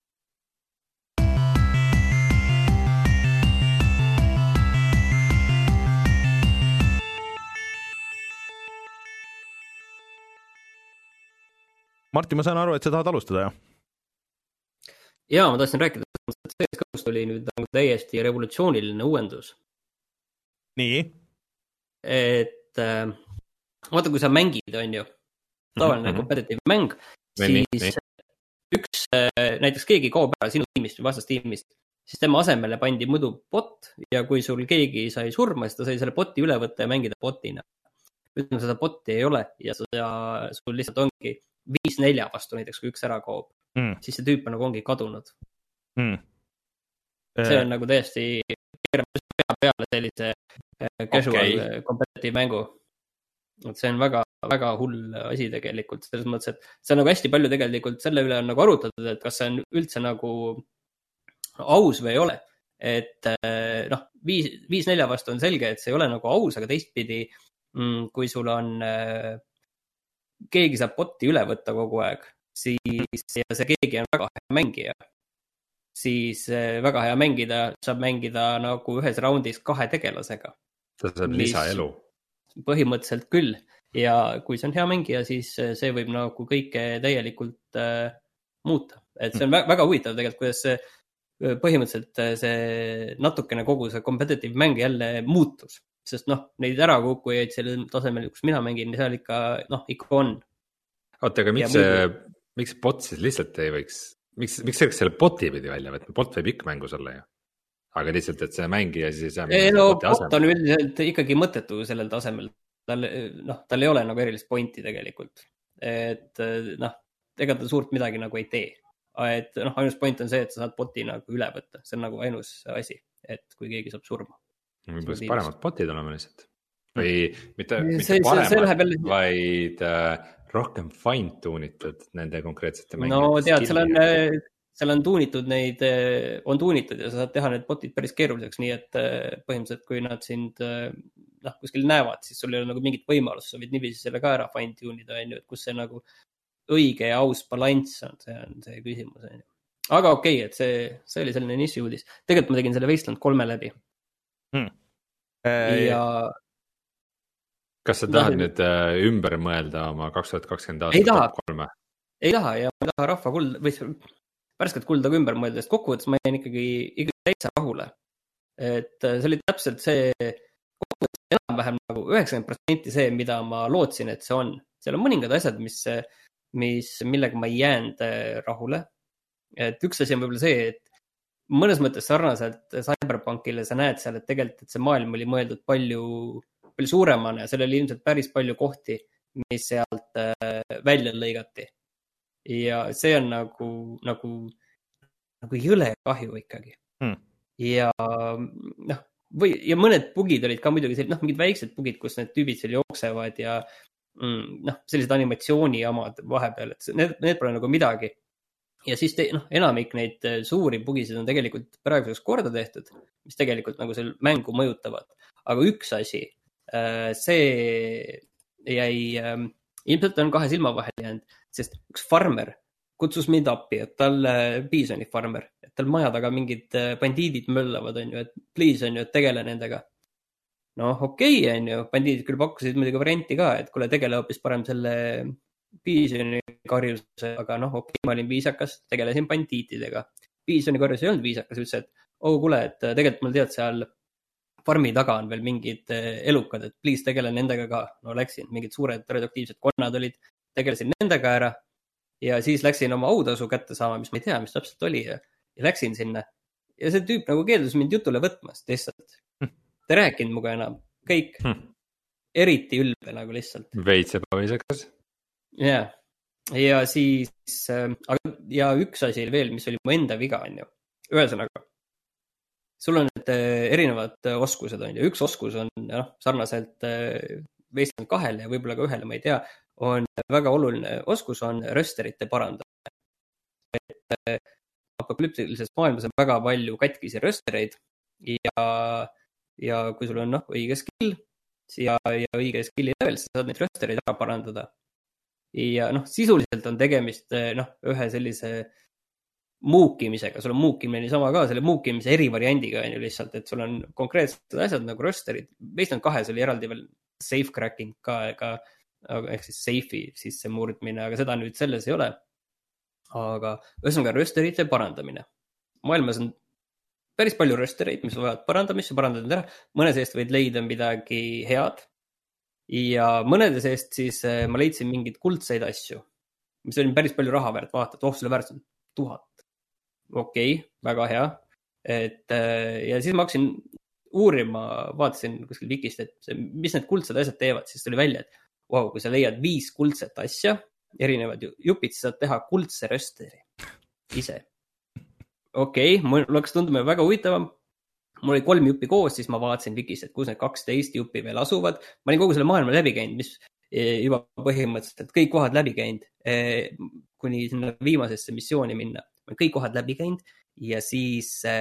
Martin, ma saan aru, et sa tahad alustada, jah? Jaa, ma tahtsin rääkida, et C S G O-st oli nüüd täiesti revolutsiooniline uuendus. Nii? Et äh, vaata, kui sa mängid, on ju, tavaline mm-hmm. competitive mäng, Või siis nii, üks, äh, näiteks keegi kaob ära sinu tiimist või vastast tiimist, siis tema asemele pandi muidu bot ja kui sul keegi sai surma, siis ta sai selle boti üle võtta ja mängida botina. Ütleme, seda boti ei ole ja, ja sul lihtsalt ongi viis nelja vastu näiteks, kui üks ära kaob, mm. siis see tüüp on nagu ongi kadunud. Mm. See on nagu täiesti pea peale sellise casual okay. competitive mängu. Et see on väga, väga hull asi tegelikult, selles mõttes, et see on nagu hästi palju tegelikult selle üle on nagu arutatud, et kas see on üldse nagu aus või ei ole. et noh, viis, viis nelja vastu on selge, et see ei ole nagu aus, aga teistpidi, kui sul on, keegi saab botti üle võtta kogu aeg, siis ja see keegi on väga hea mängija, siis väga hea mängida, saab mängida nagu ühes raundis kahe tegelasega. Ta saab lisaelu. Põhimõtteliselt küll. Ja kui see on hea mängija, siis see võib nagu kõike täielikult äh, muuta. Et see on väga, väga huvitav tegelikult, kuidas see, põhimõtteliselt see natukene kogu see competitive mäng jälle muutus. Sest noh, neid ära kukkujaid sellel tasemel, kus mina mängin, seal ikka, noh, ikka on. Oota, aga miks, see, miks bot siis lihtsalt ei võiks, miks, miks see selle boti pidi välja võtma? Bot võib ikka mängus olla ju. Aga lihtsalt, et see mängija siis ei saa ei, no, bot on üldiselt ikkagi mõttetu sellel tasemel. Tal, noh, tal ei ole nagu erilist pointi tegelikult. Et noh, ega ta suurt midagi nagu ei tee. Et noh, ainus point on see, et sa saad boti nagu üle võtta. See on nagu ainus asi, et kui keegi saab surma. Võib-olla siis paremad botid olema lihtsalt. Või mitte, see, mitte see, paremad, see jälle... vaid äh, rohkem fine-tuunitud nende konkreetsete mängijate. No tead, seal on, seal on tuunitud neid, on tuunitud ja sa saad teha need botid päris keeruliseks, nii et põhimõtteliselt kui nad sind noh, kuskil näevad, siis sul ei ole nagu mingit võimalust, sa võid niiviisi selle ka ära fine-tuunida, et kus see nagu õige ja aus balanss on, see on see küsimus. Aga okei, okay, et see, see oli selline nissi uudis. Tegelikult ma tegin selle Wasteland kolme läbi. Hmm. Ja... Kas sa tahad no, nüüd äh, ümber mõelda oma kaks tuhat kakskümmend aasta ei taha, top kolme? Ei taha ja ma taha rahva kuld, või värsket kulda ka ümber mõelda, sest kokkuvõttes ma jäin ikkagi, ikkagi täitsa rahule. Et see oli täpselt see, kokkuvõttes enam-vähem nagu üheksakümmend protsenti see, mida ma lootsin, et see on. Seal on mõningad asjad, mis, mis, millega ma ei jäänud rahule. Et üks asi on võib-olla see, et mõnes mõttes sarnaselt Cyberpunkile sa näed seal, et tegelikult et see maailm oli mõeldud palju, palju suuremana ja seal oli ilmselt päris palju kohti, mis sealt välja lõigati. Ja see on nagu, nagu, nagu jõle kahju ikkagi. Hmm. Ja, noh, või, ja mõned bugid olid ka muidugi sellised, noh, mingid väiksed bugid, kus need tüübid seal jooksevad ja mm, noh, sellised animatsiooni jamad vahepeal, et need, need pole nagu midagi. Ja siis te, noh, enamik neid suuri bugisid on tegelikult praeguseks korda tehtud, mis tegelikult nagu seal mängu mõjutavad. Aga üks asi, see jäi, ilmselt on kahe silma vahel jäänud, sest üks farmer kutsus mind appi, et tal Bisoni farmer, et tal maja taga mingid bandiidid möllavad, on ju, et please on ju, et tegele nendega. Noh, okei, okay, on ju, bandiidid küll pakkusid muidugi varianti ka, et kuule tegele hoopis parem selle Bisoni karjuse, aga noh, okei, okay, ma olin viisakas, tegelesin bandiitidega. Bisoni karjus ei olnud viisakas, ütles, et oh, kuule, et tegelikult mul tead seal farmi taga on veel mingid elukad, et please tegele nendega ka. No läksin, mingid suured radioaktiivsed konnad olid, tegelesin nendega ära ja siis läksin oma autasu kätte saama, mis ma ei tea, mis täpselt oli ja, ja läksin sinna. Ja see tüüp nagu keeldus mind jutule võtmast lihtsalt. Ta ei rääkinud muga enam, kõik. Hmm. Eriti ülbe nagu lihtsalt. Veits ebaviisakas. Ja, ja siis, ja üks asi veel, mis oli mu enda viga, on ju. Ühesõnaga, sul on need erinevad oskused, on ju. Üks oskus on, noh, sarnaselt Wasteland kahele ja võib-olla ka ühele, ma ei tea, on väga oluline oskus on rösterite parandamine. Et apokalüptilises maailmas on väga palju katkisi röstereid ja, ja kui sul on, noh, õige skill ja, ja õige skilli level, sa saad neid röstereid ära parandada. Ja noh, sisuliselt on tegemist noh, ühe sellise muukimisega, sul on muukimine niisama ka, selle muukimise erivariandiga on ju lihtsalt, et sul on konkreetsed asjad nagu rösterid. Wasteland kahes oli eraldi veel safe cracking ka, ega, ehk siis safe'i sisse murdmine, aga seda nüüd selles ei ole. Aga ühesõnaga rösterite parandamine. Maailmas on päris palju röstereid, mis vajavad parandamist ja parandada ära. Mõne seest võid leida midagi head. Ja mõnede seest siis ma leidsin mingid kuldseid asju, mis oli päris palju raha väärt, vaata, et oh, selle väärt on tuhat. Okei, okay, väga hea. Et, ja siis ma hakkasin uurima, vaatasin kuskil Wikist, et mis need kuldsed asjad teevad, siis tuli välja, et wow, kui sa leiad viis kuldset asja, erinevad jupid, siis saad teha kuldse rösteri ise. Okei, okay, mul oleks tunduma väga huvitavam. Mul oli kolm juppi koos, siis ma vaatasin Wikist, et kus need kaksteist juppi veel asuvad. Ma olin kogu selle maailma läbi käinud, mis juba põhimõtteliselt kõik kohad läbi käinud, kuni sinna viimasesse missiooni minna. Ma olin kõik kohad läbi käinud ja siis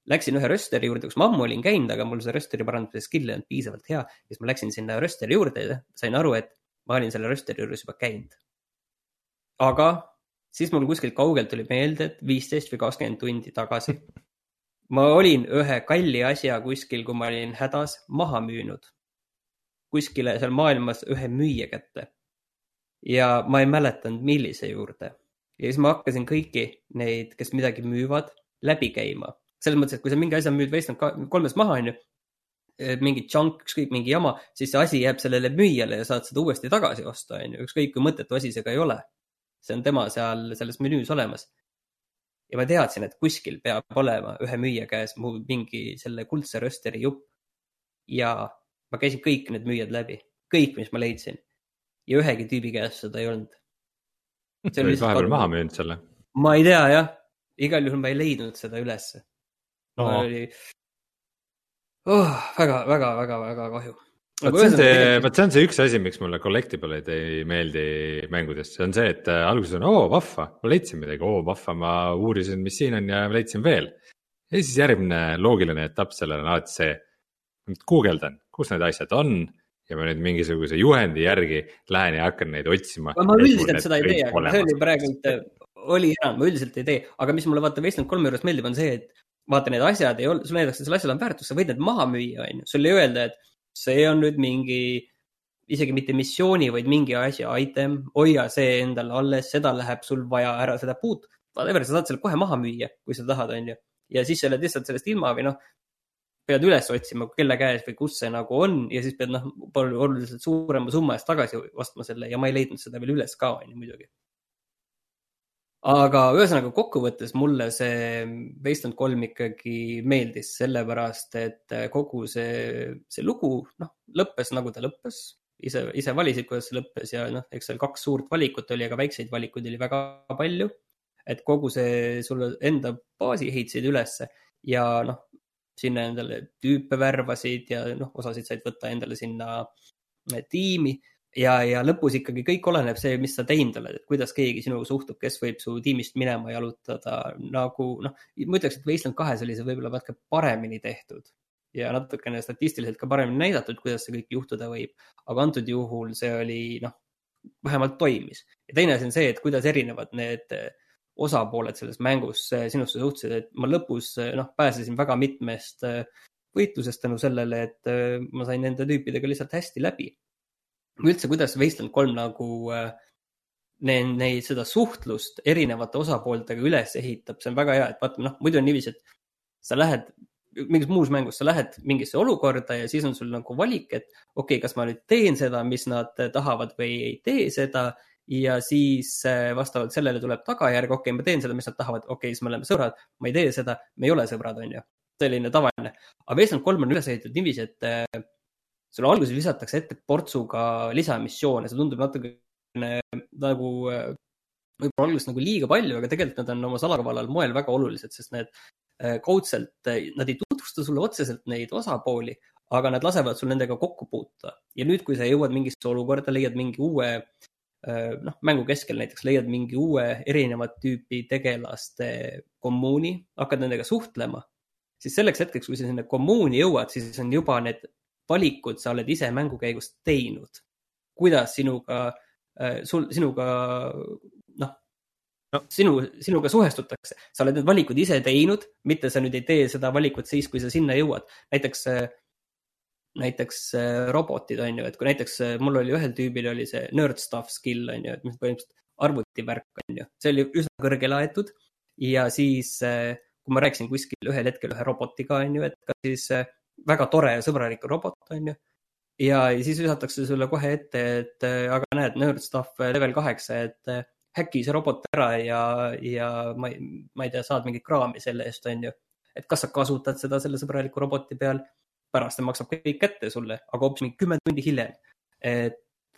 läksin ühe rösteri juurde, kus ma ammu olin käinud, aga mul see rösteri parandamise skill ei olnud piisavalt hea. Siis ma läksin sinna rösteri juurde ja sain aru, et ma olin selle rösteri juures juba käinud. Aga siis mul kuskilt kaugelt tuli meelde, et viisteist või kakskümmend tundi tagasi ma olin ühe kalli asja kuskil, kui ma olin hädas, maha müünud. Kuskile seal maailmas ühe müüja kätte. Ja ma ei mäletanud, millise juurde. Ja siis ma hakkasin kõiki neid, kes midagi müüvad, läbi käima. Selles mõttes, et kui sa mingi asja müüd Wasteland kolmes maha, on ju, mingi junk, ükskõik mingi jama, siis see asi jääb sellele müüjale ja saad seda uuesti tagasi osta, on ju. Ükskõik kui mõttetu asi see ka ei ole. See on tema seal selles menüüs olemas. Ja ma teadsin, et kuskil peab olema ühe müüja käes mu mingi selle kuldse rösteri jupp. Ja ma käisin kõik need müüjad läbi. Kõik, mis ma leidsin. Ja ühegi tüübi käes seda ei olnud. See oli vahepeal maha müünud selle? Ma ei tea, jah. Igal juhul ma ei leidnud seda ülesse. No. Oli oh, väga, väga, väga, väga kahju. Vaat see, see, vaat see on see üks asi, miks mulle collectible'id ei meeldi mängudest. See on see, et alguses on, oo, vahva, ma leidsin midagi, oo, vahva, ma uurisin, mis siin on ja leidsin veel. Ja siis järgmine loogiline etapp sellele on alati see, guugeldan, kus need asjad on ja ma nüüd mingisuguse juhendi järgi lähen ja hakkan neid otsima. Ma üldiselt seda ei tee, aga see oli praegu, oli enam, ma üldiselt ei tee. Aga mis mulle vaata Wasteland kolme juures meeldib on see, et vaata need asjad ei ole, sul näidaks, et selle asjal on väärtus, sa võid need maha müüa, on ju. Sul ei öelda, et see on nüüd mingi, isegi mitte missiooni, vaid mingi asja item, hoia see endal alles, seda läheb sul vaja ära seda puut. Whatever, sa saad selle kohe maha müüa, kui sa tahad, on ju. Ja siis sa oled lihtsalt sellest ilma või noh, pead üles otsima, kelle käes või kus see nagu on ja siis pead noh, oluliselt suurema summa eest tagasi ostma selle ja ma ei leidnud seda veel üles ka, on ju muidugi. Aga ühesõnaga kokkuvõttes mulle see Wasteland kolm ikkagi meeldis sellepärast, et kogu see, see lugu noh, lõppes nagu ta lõppes. Ise, ise valisid, kuidas see lõppes ja noh, eks seal kaks suurt valikut oli, aga väikseid valikuid oli väga palju. Et kogu see sulle enda baasi ehitasid ülesse ja noh, sinna endale tüüpe värvasid ja noh, osasid said võtta endale sinna tiimi. Ja, ja lõpus ikkagi kõik oleneb see, mis sa teinud oled, et kuidas keegi sinuga suhtub, kes võib su tiimist minema jalutada. Nagu, noh, ma ütleks, et Wasteland kahes oli see võib-olla vaatke paremini tehtud ja natukene statistiliselt ka paremini näidatud, kuidas see kõik juhtuda võib. Aga antud juhul see oli, noh, vähemalt toimis. Ja teine asi on see, et kuidas erinevad need osapooled selles mängus sinusse suhtsid, et ma lõpus, noh, pääsesin väga mitmest võitlusest tänu sellele, et ma sain nende tüüpidega lihtsalt hästi läbi. Üldse, kuidas Wasteland kolm nagu neid, neid seda suhtlust erinevate osapooltega üles ehitab, see on väga hea, et vaata, noh, muidu on niiviisi, et sa lähed, mingis muus mängus sa lähed mingisse olukorda ja siis on sul nagu valik, et okei, okay, kas ma nüüd teen seda, mis nad tahavad või ei tee seda ja siis vastavalt sellele tuleb tagajärg, okei okay,, ma teen seda, mis nad tahavad, okei okay,, siis me oleme sõbrad, ma ei tee seda, me ei ole sõbrad, on ju, selline tavaline. Aga Wasteland kolm on üles ehitatud niiviisi, et sulle alguses lisatakse ette portsuga lisamissioone, see tundub natuke nagu, võib-olla alguses nagu liiga palju, aga tegelikult nad on oma salakavalal moel väga olulised, sest need kaudselt, nad ei tutvusta sulle otseselt neid osapooli, aga nad lasevad sul nendega kokku puuta. Ja nüüd, kui sa jõuad mingisse olukorda, leiad mingi uue, noh, mängu keskel näiteks, leiad mingi uue erinevat tüüpi tegelaste kommuuni, hakkad nendega suhtlema, siis selleks hetkeks, kui sa sinna kommuuni jõuad, siis on juba need valikud sa oled ise mängu käigust teinud. Kuidas sinuga, sul, sinuga, noh, no. sinu, sinuga suhestutakse. Sa oled need valikud ise teinud, mitte sa nüüd ei tee seda valikut siis, kui sa sinna jõuad. Näiteks, näiteks robotid on ju, et kui näiteks mul oli ühel tüübil oli see nerd stuff skill on ju, et mis põhimõtteliselt arvutivärk on ju. See oli üsna kõrge laetud ja siis, kui ma rääkisin kuskil ühel hetkel ühe robotiga on ju, et ka siis väga tore ja sõbralik robot on ju. Ja siis visatakse sulle kohe ette, et aga näed, nerd stuff level kaheksa, et häkki see robot ära ja, ja ma, ma ei tea, saad mingit kraami selle eest on ju. Et kas sa kasutad seda selle sõbraliku roboti peal, pärast ta maksab kõik kätte sulle, aga hoopis mingi kümme tundi hiljem. Et,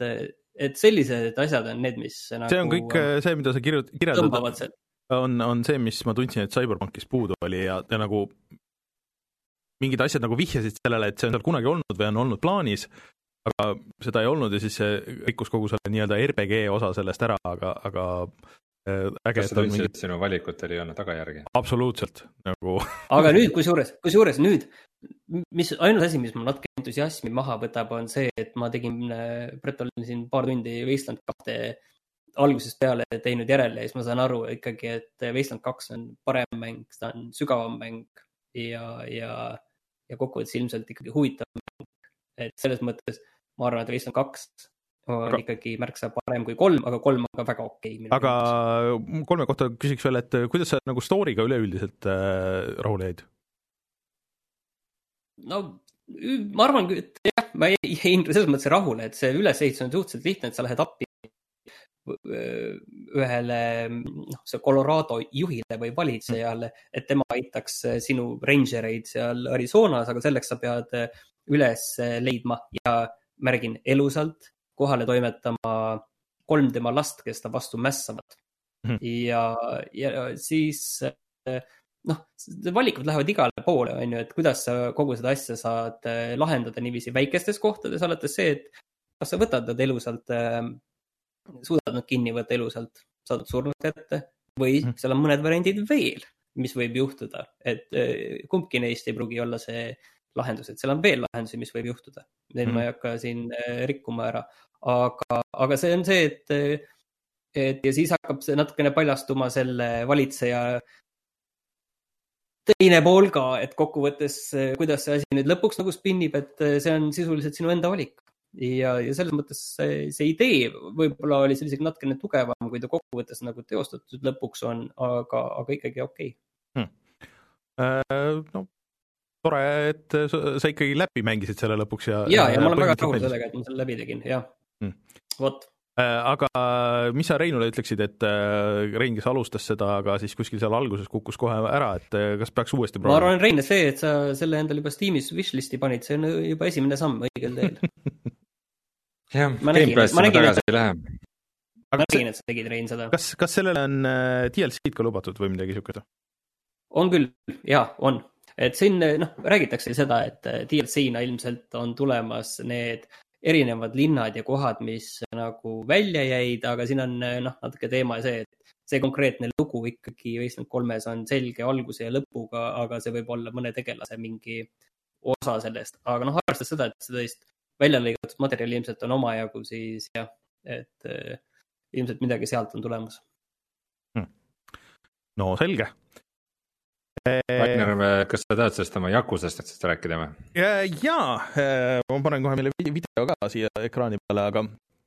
et sellised asjad on need, mis nagu, see on kõik see, mida sa kirjeldad, on, on see, mis ma tundsin, et Cyberpunkis puudu oli ja, ja nagu mingid asjad nagu vihjasid sellele, et see on seal kunagi olnud või on olnud plaanis, aga seda ei olnud ja siis see rikkus kogu selle nii-öelda R P G osa sellest ära, aga, aga äge. Kas sa tundsid, et sinu valikut oli olnud tagajärgi? Absoluutselt. Nagu... aga nüüd, kui suures, kui suures nüüd, mis ainus asi, mis ma natuke entusiasmi maha võtab, on see, et ma tegin, Brett olin siin paar tundi Wasteland kahte algusest peale teinud järele ja siis ma saan aru ikkagi, et Wasteland kaks on parem mäng, ta on sügavam mäng ja, ja, ja kokkuvõttes ilmselt ikkagi huvitav mäng. Et selles mõttes ma arvan, et Wasteland kaks on aga... ikkagi märksa parem kui kolm, aga kolm on ka väga okei. Aga mõttes. Kolme kohta küsiks veel, et kuidas sa nagu story'ga üleüldiselt äh, rahule jäid? No ma arvan, et jah, ma jäin selles mõttes rahule, et see ülesehitus on suhteliselt lihtne, et sa lähed appi ühele noh, see Colorado juhile või valitsejale, et tema aitaks sinu rangereid seal Arizonas, aga selleks sa pead üles leidma ja märgin elusalt kohale toimetama kolm tema last, kes ta vastu mässavad. Mm-hmm. Ja, ja siis noh, valikud lähevad igale poole, on ju, et kuidas sa kogu seda asja saad lahendada niiviisi väikestes kohtades, alates see, et kas sa võtad nad elusalt suudad nad kinni võtta elusalt, saadad surnud kätte või mm. seal on mõned variandid veel, mis võib juhtuda, et kumbki neist ei pruugi olla see lahendus, et seal on veel lahendusi, mis võib juhtuda. Neid mm. ma ei hakka siin rikkuma ära, aga, aga see on see, et, et ja siis hakkab see natukene paljastuma selle valitseja teine pool ka, et kokkuvõttes, kuidas see asi nüüd lõpuks nagu spinnib, et see on sisuliselt sinu enda valik. Ja, ja selles mõttes see, see idee võib-olla oli sellisegi natukene tugevam, kui ta kokkuvõttes nagu teostatud lõpuks on, aga, aga ikkagi okei. Okay. Hmm. No, tore, et sa ikkagi läbi mängisid selle lõpuks. Ja, ja, ja ma olen väga rahul sellega, et ma selle läbi tegin, jah. Hmm. Vot. Aga mis sa Reinule ütleksid, et Rein, kes alustas seda, aga siis kuskil seal alguses kukkus kohe ära, et kas peaks uuesti proovima? Ma arvan, Rein, see, et sa selle endal juba Steamis wishlisti panid, see on juba esimene samm õigel teel. jah, Gameplace ma tagasi ei lähe. Ma nägin, et sa tegid, Rein, seda. Kas, kas sellele on D L C-d ka lubatud või midagi sihukest? On küll, jaa, on. Et siin noh, räägitakse seda, et D L C-na ilmselt on tulemas need erinevad linnad ja kohad, mis nagu välja jäid, aga siin on noh, natuke teema see, et see konkreetne lugu ikkagi Wasteland kolmes on selge alguse ja lõpuga, aga see võib olla mõne tegelase mingi osa sellest. Aga noh, arvestades seda, et seda välja lõigatud materjali ilmselt on omajagu, siis jah, et äh, ilmselt midagi sealt on tulemas. Hmm. No selge. Ragnar, kas sa tahad sellest oma Yakusast et rääkida või? Ja, jaa, ma panen kohe meile video ka siia ekraani peale, aga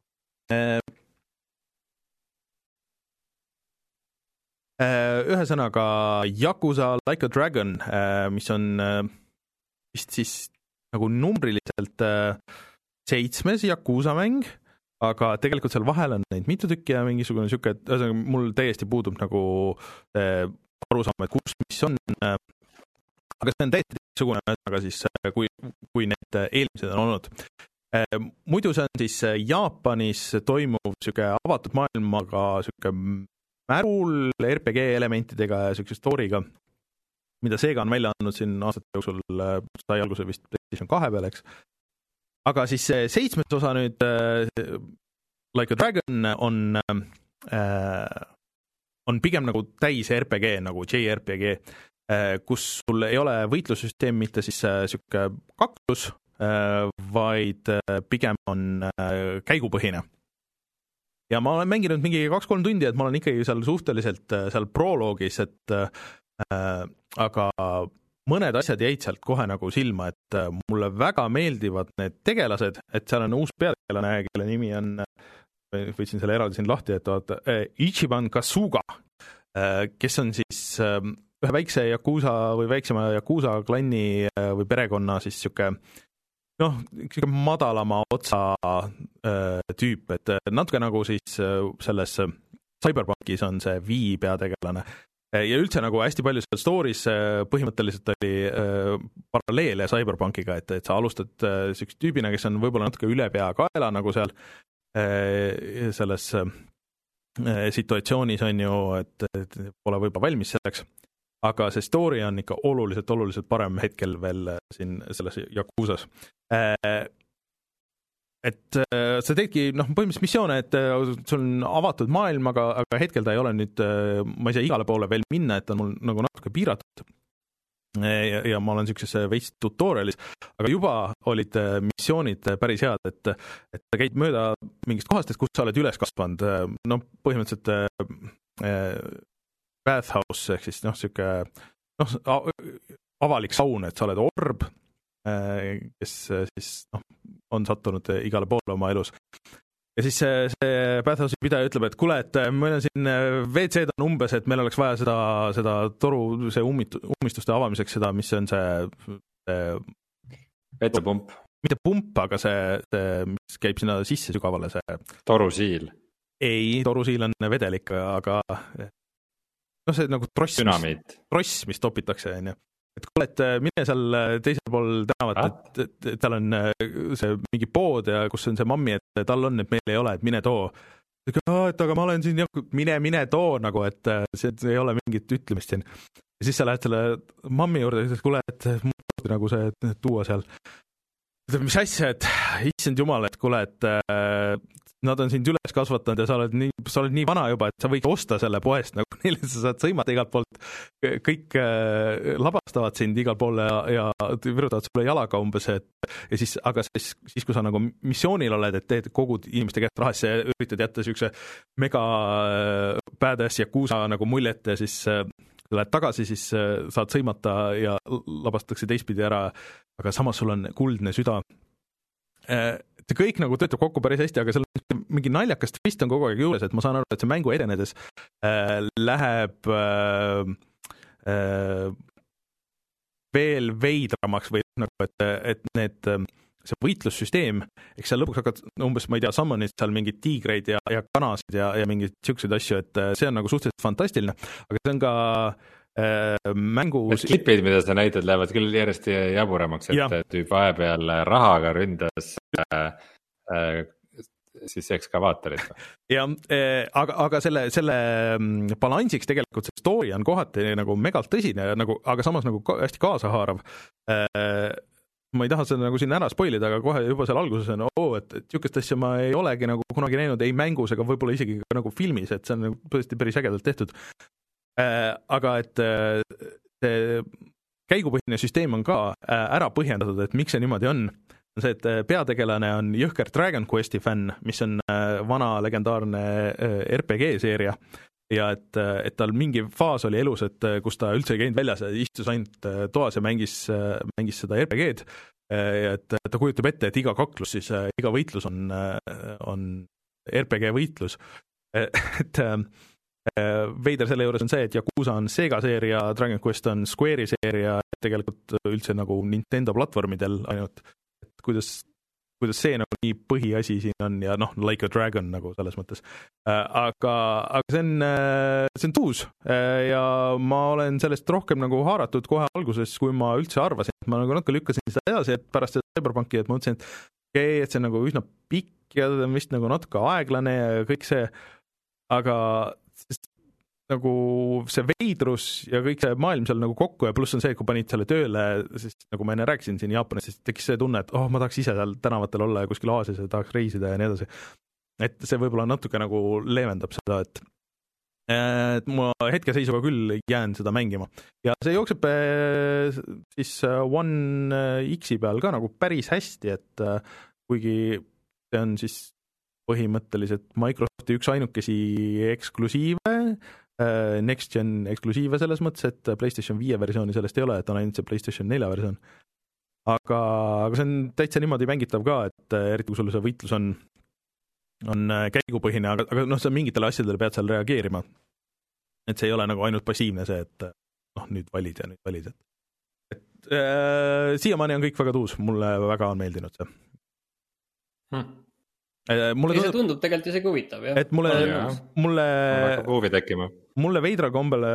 ühesõnaga Yakuza Like a Dragon, mis on vist siis nagu numbriliselt seitsmes Yakuza mäng, aga tegelikult seal vahel on neid mitu tükki ja mingisugune siuke, et ühesõnaga mul täiesti puudub nagu aru saama, et kus, mis on, aga see on täiesti teistsugune, aga siis kui, kui need eelmised on olnud. Muidu see on siis Jaapanis toimuv siuke avatud maailmaga siuke märul R P G elementidega ja siukse story'ga, mida seega on välja andnud siin aastate jooksul, sai alguse vist PlayStation kahe peal, eks. Aga siis seitsmes osa nüüd Like a Dragon on äh, on pigem nagu täis R P G, nagu J R P G, kus sul ei ole võitlussüsteem mitte siis siuke kaktus, vaid pigem on käigupõhine. Ja ma olen mänginud mingi kaks-kolm tundi, et ma olen ikkagi seal suhteliselt seal proloogis, et äh, aga mõned asjad jäid sealt kohe nagu silma, et mulle väga meeldivad need tegelased, et seal on uus peategelane, kelle nimi on võtsin selle eraldi siin lahti, et vaata, Ichiban Kasuga, kes on siis ühe väikse Yakuza või väiksema Yakuza klanni või perekonna siis siuke noh, siuke madalama otsa tüüp, et natuke nagu siis selles Cyberpunkis on see Vii peategelane ja üldse nagu hästi palju seal stories põhimõtteliselt oli paralleele Cyberpunkiga, et, et sa alustad siukse tüübina, kes on võib-olla natuke üle pea kaela nagu seal selles situatsioonis on ju, et, et pole võib-olla valmis selleks, aga see story on ikka oluliselt, oluliselt parem hetkel veel siin selles Yakuzas. et sa teedki noh, põhimõtteliselt missioone, et sul on avatud maailm, aga, aga hetkel ta ei ole nüüd, ma ei saa igale poole veel minna, et on mul nagu natuke piiratud ja, ja ma olen niisuguses veits tutorialis, aga juba olid missioonid päris head, et, et sa käid mööda mingist kohast, et kus sa oled üles kasvanud, no põhimõtteliselt äh, bathhouse ehk siis noh, niisugune noh, avalik saun, et sa oled orb, kes siis noh, on sattunud igale poole oma elus. Ja siis see, see bathhouse'i pidaja ütleb, et kuule, et meil on siin W C-d on umbes, et meil oleks vaja seda, seda toru, see ummitu, ummistuste avamiseks seda, mis on see, see vetsepump. Mitte pump, aga see, see, mis käib sinna sisse sügavale, see torusiil. Ei, torusiil on vedelik, aga noh, see nagu tross, mis, tross, mis topitakse, on ju. Et kuule, et mine seal teisel pool tänavat, et, et, et tal on see mingi pood ja kus on see mammi, et tal on, et meil ei ole, et mine too. Et aga ma olen siin, mine, mine too, nagu, et see ei ole mingit ütlemist siin. Ja siis sa lähed selle mammi juurde ja ütles, kuule, et mul nagu see tuua seal. Mis asja, et issand jumal, et kuule, et nad on sind üles kasvatanud ja sa oled nii, sa oled nii vana juba, et sa võid osta selle poest, nagu neile sa saad sõimata igalt poolt, kõik äh, labastavad sind igalt poole ja, ja virutavad sulle jalaga umbes, et ja siis, aga siis, siis kui sa nagu missioonil oled, et teed kogud inimeste käest rahasse ja üritad jätta niisuguse mega äh, badass ja kuusa nagu muljet ja siis äh, lähed tagasi, siis äh, saad sõimata ja labastatakse teistpidi ära, aga samas sul on kuldne süda. Äh, see kõik nagu töötab kokku päris hästi, aga seal mingi naljakas twist on kogu aeg juures, et ma saan aru, et see mängu edenedes äh, läheb äh, äh, veel veidramaks või nagu, et, et need, see võitlussüsteem, eks seal lõpuks hakkad umbes, ma ei tea, summonid seal mingid tiigreid ja, ja kanasid ja, ja mingid siukseid asju, et see on nagu suhteliselt fantastiline, aga see on ka äh, mängu... Need klipid, mida sa näitad, lähevad küll järjest jaburamaks, et ja. Tüüp vahepeal rahaga ründas äh, äh, siis ekskavaatorid. Ja, aga, aga selle, selle balansiks tegelikult see story on kohati nagu megalt tõsine, nagu, aga samas nagu hästi kaasahaarav. Ma ei taha seda nagu siin ära spoilida, aga kohe juba seal alguses on, oo, et, et niisugust asja ma ei olegi nagu kunagi näinud, ei mängus ega võib-olla isegi nagu filmis, et see on nagu tõesti päris ägedalt tehtud. Aga et see käigupõhine süsteem on ka ära põhjendatud, et miks see niimoodi on. See, et peategelane on jõhker Dragon Questi fänn, mis on vana legendaarne R P G-seeria ja et, et tal mingi faas oli elus, et kus ta üldse ei käinud väljas ja istus ainult toas ja mängis, mängis seda R P G-d ja et ta kujutab ette, et iga kaklus, siis iga võitlus on, on R P G-võitlus. Et veider selle juures on see, et Yakuza on Sega seeria, Dragon Quest on Square'i seeria, tegelikult üldse nagu Nintendo platvormidel ainult, et kuidas, kuidas see nagu nii põhiasi siin on ja noh, Like a Dragon nagu selles mõttes. Aga, aga see on, see on tuus ja ma olen sellest rohkem nagu haaratud kohe alguses, kui ma üldse arvasin, et ma nagu natuke lükkasin seda edasi, et pärast seda Cyberpunki, et ma mõtlesin, et okei, et see on nagu üsna pikk ja vist nagu natuke aeglane ja kõik see, aga sest nagu see veidrus ja kõik see maailm seal nagu kokku ja pluss on see, et kui panid selle tööle, siis nagu ma enne rääkisin siin Jaapanis, siis tekkis see tunne, et oh, ma tahaks ise seal tänavatel olla ja kuskil Aasias ja tahaks reisida ja nii edasi. Et see võib-olla natuke nagu leevendab seda, et, et ma hetkeseisuga küll jään seda mängima. Ja see jookseb siis One X-i peal ka nagu päris hästi, et kuigi see on siis põhimõtteliselt Microsofti üks ainukesi eksklusiive, Next Gen eksklusiive selles mõttes, et PlayStation viie versiooni sellest ei ole, et on ainult see PlayStation nelja versioon. Aga, aga see on täitsa niimoodi mängitav ka, et eriti kui sulle see võitlus on, on käigupõhine, aga, aga noh, see mingitele asjadele pead seal reageerima. Et see ei ole nagu ainult passiivne see, et noh, nüüd valid ja nüüd valid. Et, et äh, siiamaani on kõik väga tuus, mulle väga on meeldinud see. Hmm. Mulle tundub, see tundub tegelikult isegi huvitav, jah. Et mulle, mulle, mulle veidra kombele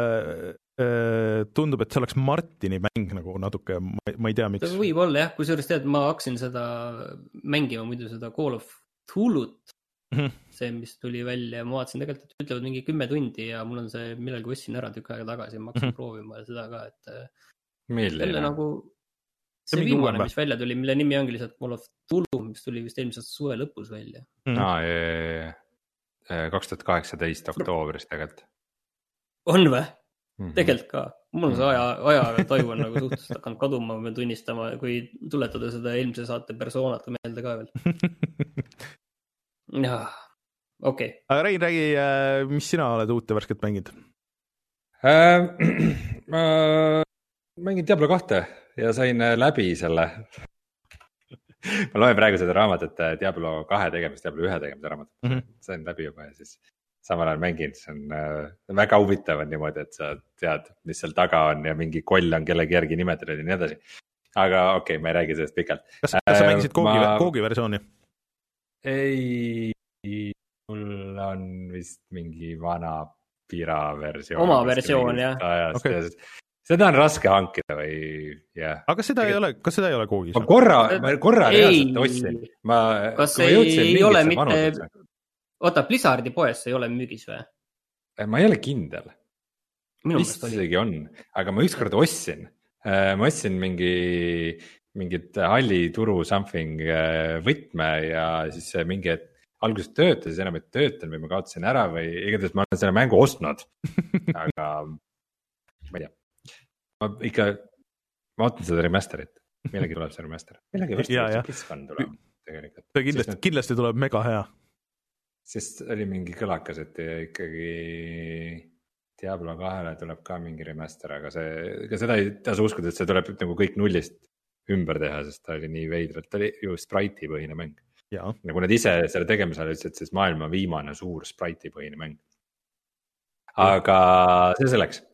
tundub, et see oleks Martini mäng nagu natuke, ma ei tea, miks. See võib olla, jah, kui suurest tead, ma hakkasin seda mängima muidu seda Call of Cthulhu't, mm-hmm. see, mis tuli välja, ma vaatasin tegelikult, et ütlevad mingi kümme tundi ja mul on see, millalgi võtsin ära tükk aega tagasi ja ma hakkasin mm-hmm. proovima seda ka, et milline? Nagu, see viimane, mis välja tuli, mille nimi ongi lihtsalt Call of Cthulhu, mis tuli vist eelmise aasta suve lõpus välja. Mm. No, kaks tuhat kaheksateist oktoobris tegelikult. On või? Mm-hmm. Tegelikult ka. Mul on see aja, aja taju on nagu suhteliselt hakanud kaduma, ma pean tunnistama, kui tuletada seda eelmise saate personat meelde ka veel. Jah, okei. Okay. Aga Rein, räägi, mis sina oled uut ja värsket mänginud? Äh, ma mängin Diablo kahte ja sain läbi selle. Ma loen praegu seda raamatut Diablo kahe tegemist, Diablo ühe tegemist raamatut. Mm-hmm. Sain läbi juba ja siis samal ajal mängin, see on äh, väga huvitav on niimoodi, et sa tead, mis seal taga on ja mingi koll on kellegi järgi nimetatud ja nii edasi. Aga okei okay,, ma ei räägi sellest pikalt. Kas, kas sa mängisid koogi, ma... koogi versiooni? Ei, mul on vist mingi vana pira versioon. Oma versioon, jah. Okay. Seda on raske hankida või jah. Aga kas seda ei ole, kas seda ei ole koogis? Ma korra, ma korra ei, reaalselt ostsin. Ma, kas ei, ei ole mitte... Vanuseks, oota, Blizzardi poes ei ole müügis või? Ma ei ole kindel. Vist isegi on, aga ma ükskord ostsin. Ma ostsin mingi, mingit halli turu something võtme ja siis mingi, et alguses töötas, enam ei töötan või ma kaotasin ära või igatahes ma olen selle mängu ostnud. Aga ma ei tea. Ma ikka, ma ootan seda remasterit. Millegi tuleb see remaster. Millegi vist tuleb tegelikult. See kindlasti, kindlasti tuleb mega hea. Sest oli mingi kõlakas, et ikkagi Diablo kahele tuleb ka mingi remaster, aga see, ka seda ei tasu uskuda, et see tuleb nagu kõik nullist ümber teha, sest ta oli nii veidralt, ta oli ju sprite'i põhine mäng. Ja kui nad ise selle tegemisel ütlesid, siis maailma viimane suur sprite'i põhine mäng. Aga see selleks.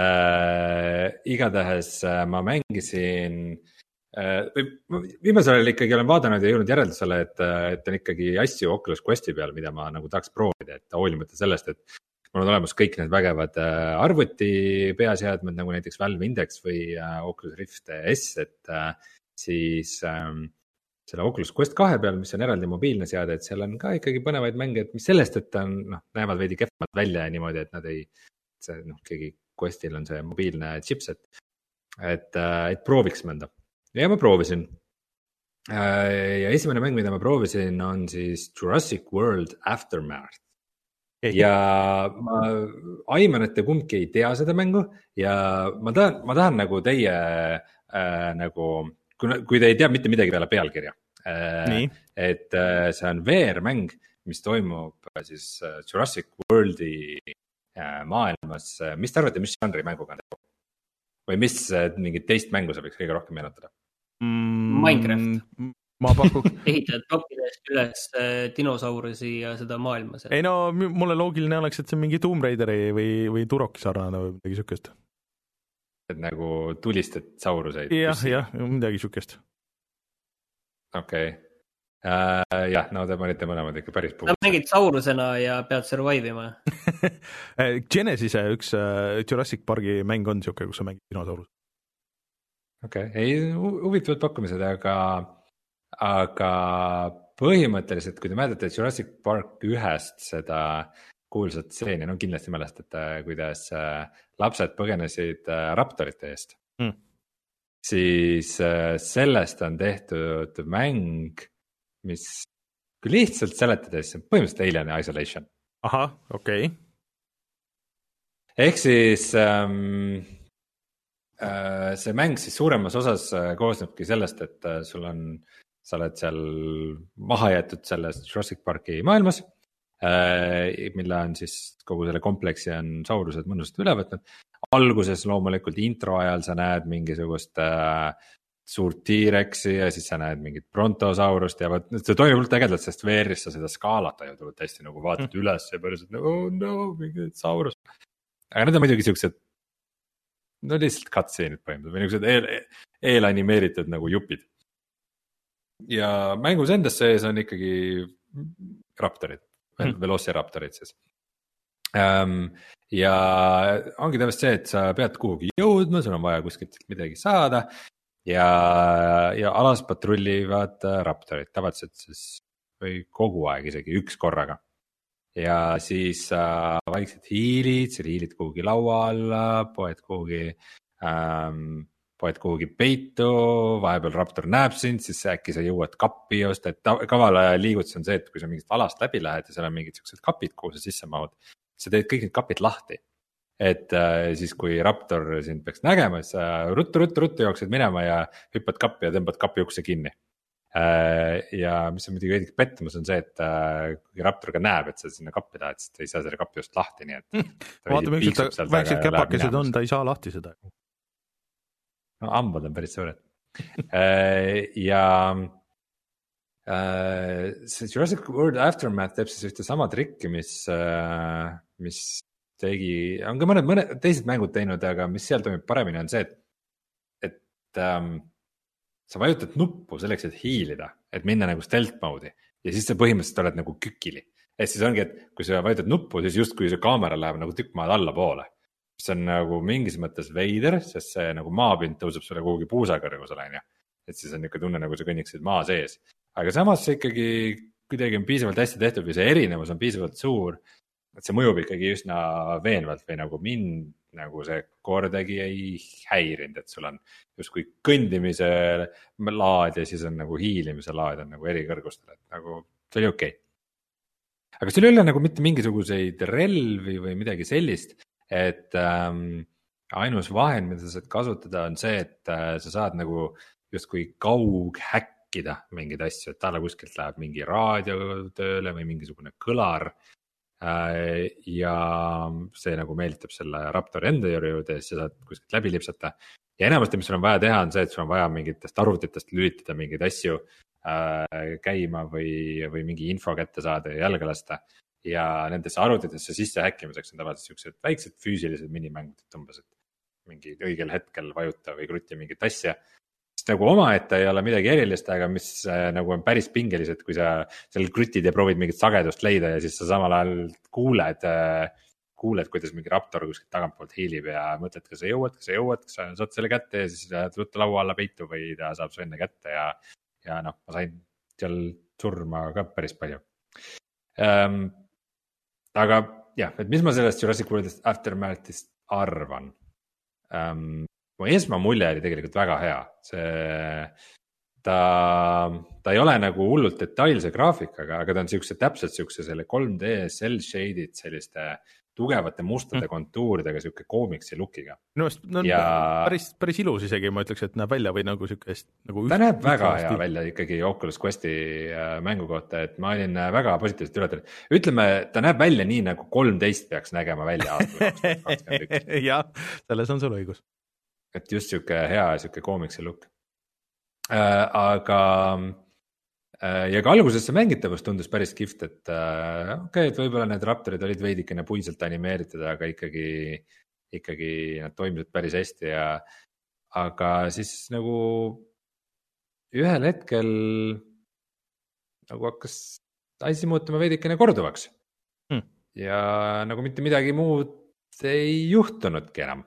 Äh, igatahes ma mängisin... Viimasel ajal ikkagi olen vaadanud ja jõudnud järeldusele, et, et on ikkagi asju Oculus Questi peal, mida ma nagu tahaks proovida, et hoolimata sellest, et mul on olemas kõik need vägevad arvuti peaseadmed, nagu näiteks Valve Index või Oculus Rift S, et siis ähm, selle Oculus Quest kahe peal, mis on eraldi mobiilne seade, et seal on ka ikkagi põnevaid mänge, et mis sellest, et on, noh, näevad veidi kehvemad välja ja niimoodi, et nad ei, see, noh, keegi Questil on see mobiilne chipset, et, et prooviks mõnda. Ja ma proovisin. Ja esimene mäng, mida ma proovisin, on siis Jurassic World Aftermath. Ja ma aiman, et te kumbki ei tea seda mängu ja ma tahan, ma tahan nagu teie äh, nagu, kui, kui te ei tea mitte midagi peale pealkirja, äh, et äh, see on V R-mäng, mis toimub äh, siis äh, Jurassic Worldi äh, maailmas. Mis te arvate, mis žanri mänguga on teha? Või mis mingit teist mängu sa võiks kõige rohkem meenutada? Mm, Minecraft. Ma pakun. Ehitad plokidest üles dinosaurusi ja seda maailma. Ei no, mulle loogiline oleks, et see on mingi Tomb Raideri või, või Turoki sarnane või midagi sükest. Et nagu tulistad sauruseid? Jah, jah, midagi sükest. Okei. Okay. Uh, jah, no te panite mõlemad ikka päris puhul. Sa mängid saurusena ja pead survive ima. Genesise üks uh, Jurassic Parki mäng on siuke, kus sa mängid dinosaurus. Okei, okay. Ei huvitavad pakkumised, aga, aga põhimõtteliselt, kui te mäletate Jurassic Park ühest seda kuulsat stseeni, no kindlasti mälestate, kuidas uh, lapsed põgenesid uh, raptorite eest. Mm. Siis uh, sellest on tehtud mäng, mis kui lihtsalt seletades, põhimõtteliselt Alien Isolation. Aha, okei. Okay. Ehk siis ähm, äh, see mäng siis suuremas osas äh, koosnebki sellest, et äh, sul on, sa oled seal maha jäetud selles Jurassic Parki maailmas, äh, mille on siis kogu selle kompleksi on saurused mõnusalt üle võtnud. Alguses loomulikult intro ajal sa näed mingisugust äh, suurt T-Rexi ja siis sa näed mingit brontosaurust ja võt, see toimub hullult ägedalt, sest V R-is sa seda skaalata ju tuleb täiesti nagu vaatad mm. üles ja päriselt nagu, oh no, mingi saurus. Aga need on muidugi siuksed, no lihtsalt cutscene'id põhimõtteliselt või niisugused eelanimeeritud nagu jupid. Ja mängus endas sees on ikkagi raptorid, mm. velociraptorid siis. Um, ja ongi täpselt see, et sa pead kuhugi jõudma, sul on vaja kuskilt midagi saada. Ja, ja alas patrullivad raptorid, tavaliselt siis või kogu aeg isegi üks korraga. Ja siis äh, vaikselt hiilid, sa hiilid kuhugi laua alla, poed kuhugi ähm, poed kuhugi peitu, vahepeal Raptor näeb sind, siis äkki sa jõuad kappi osta, et kavala liigutus on see, et kui sa mingist alast läbi lähed ja seal on mingid siuksed kapid, kuhu sa sisse mahud, sa teed kõik need kapid lahti. Et äh, siis kui Raptor sind peaks nägema, et sa ruttu, ruttu, ruttu jooksed minema ja hüppad kappi ja tõmbad kapi ukse kinni. Äh, ja mis on muidugi veidi pettumus on see, et äh, kui Raptor ka näeb, et sa sinna kappi tahad, siis ta ei saa selle kapi just lahti, nii et vaatame üks, et ta väiksed käpakesed on, ta ei saa lahti seda. No hambad on päris suured. Ja see Jurassic World Aftermath teeb siis ühte sama trikki, mis, mis tegi, on ka mõned, mõned teised mängud teinud, aga mis seal toimib paremini on see, et, et ähm, sa vajutad nuppu selleks, et hiilida, et minna nagu stealth mode'i ja siis sa põhimõtteliselt oled nagu kükili. Et siis ongi, et kui sa vajutad nuppu, siis just kui see kaamera läheb nagu tükk maad alla poole. See on nagu mingis mõttes veider, sest see nagu maapind tõuseb sulle kuhugi puusakõrgusele, on ju. Et siis on niisugune tunne, nagu sa kõnniksid maa sees. Aga samas see ikkagi kuidagi on piisavalt hästi tehtud või see erinevus on piisavalt suur, et see mõjub ikkagi üsna veenvalt või nagu mind nagu see kordagi ei häirinud, et sul on justkui kõndimise laad ja siis on nagu hiilimise laad on nagu eri kõrgustel, et nagu see oli okei. Okay. Aga sul ei ole nagu mitte mingisuguseid relvi või midagi sellist, et ähm, ainus vahend, mida sa saad kasutada on see, et äh, sa saad nagu justkui kaug häkkida mingeid asju, et talle kuskilt läheb mingi raadio tööle või mingisugune kõlar äh, ja see nagu meelitab selle Raptori enda juurde ja siis sa saad kuskilt läbi lipsata. Ja enamasti, mis sul on vaja teha, on see, et sul on vaja mingitest arvutitest lülitada mingeid asju äh, käima või, või mingi info kätte saada ja jalga lasta. Ja nendesse arvutitesse sisse häkkimiseks on tavaliselt siuksed väiksed füüsilised minimängud, et umbes, et mingi õigel hetkel vajuta või kruti mingit asja. Sest nagu omaette ei ole midagi erilist, aga mis äh, nagu on päris pingelised, kui sa seal krutid ja proovid mingit sagedust leida ja siis sa samal ajal kuuled, äh, kuuled, kuidas mingi Raptor kuskilt tagantpoolt hiilib ja mõtled, kas sa jõuad, kas sa jõuad, kas sa saad selle kätte ja siis lähed võtta laua alla peitu või ta saab su enne kätte ja, ja noh, ma sain seal surma ka päris palju. Um, aga jah, et mis ma sellest Jurassic World Aftermathist arvan? Um, mu esmamulje oli tegelikult väga hea. See, ta, ta ei ole nagu hullult detailse graafikaga, aga ta on siukse täpselt siukse selle kolm D cell shaded selliste tugevate mustade mm. kontuuridega, siuke koomiksi lookiga. No, no ja... päris, päris ilus isegi, ma ütleks, et näeb välja või nagu siuke nagu ta näeb väga hea stil. Välja ikkagi Oculus Questi mängu kohta, et ma olin väga positiivselt üllatunud. Ütleme, ta näeb välja nii nagu kolmteist peaks nägema välja aastal kaks tuhat kakskümmend üks. Jah, selles on sul õigus. Et just siuke hea, siuke koomiksi look. Äh, aga ja ka alguses see mängitavus tundus päris kihvt, et okei, okay, et võib-olla need Raptorid olid veidikene puiselt animeeritud, aga ikkagi, ikkagi nad toimisid päris hästi ja aga siis nagu ühel hetkel nagu hakkas asi muutuma veidikene korduvaks hmm. ja nagu mitte midagi muud ei juhtunudki enam.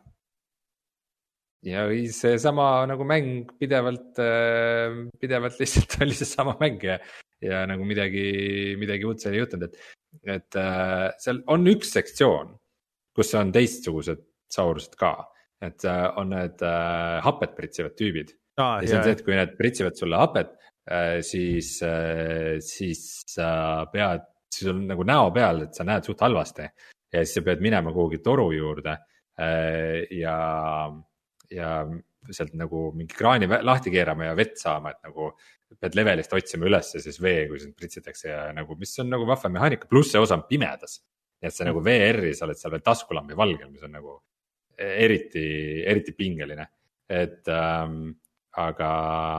Ja see sama nagu mäng pidevalt, pidevalt lihtsalt oli see sama mäng ja, ja nagu midagi, midagi uut seal ei juhtunud, et, et seal on üks sektsioon, kus on teistsugused saurused ka, et on need hapet pritsivad tüübid. Ah, ja see on see, et kui need pritsivad sulle hapet, siis, siis sa pead, siis on nagu näo peal, et sa näed suht halvasti ja siis sa pead minema kuhugi toru juurde ja ja sealt nagu mingi kraani lahti keerama ja vett saama, et nagu pead levelist otsima üles ja siis vee, kui sind pritsitakse ja nagu, mis on nagu vahva mehaanika, pluss see osa on pimedas. Nii et see nagu V R-i, sa oled seal veel taskulambi valgel, mis on nagu eriti, eriti pingeline. Et ähm, aga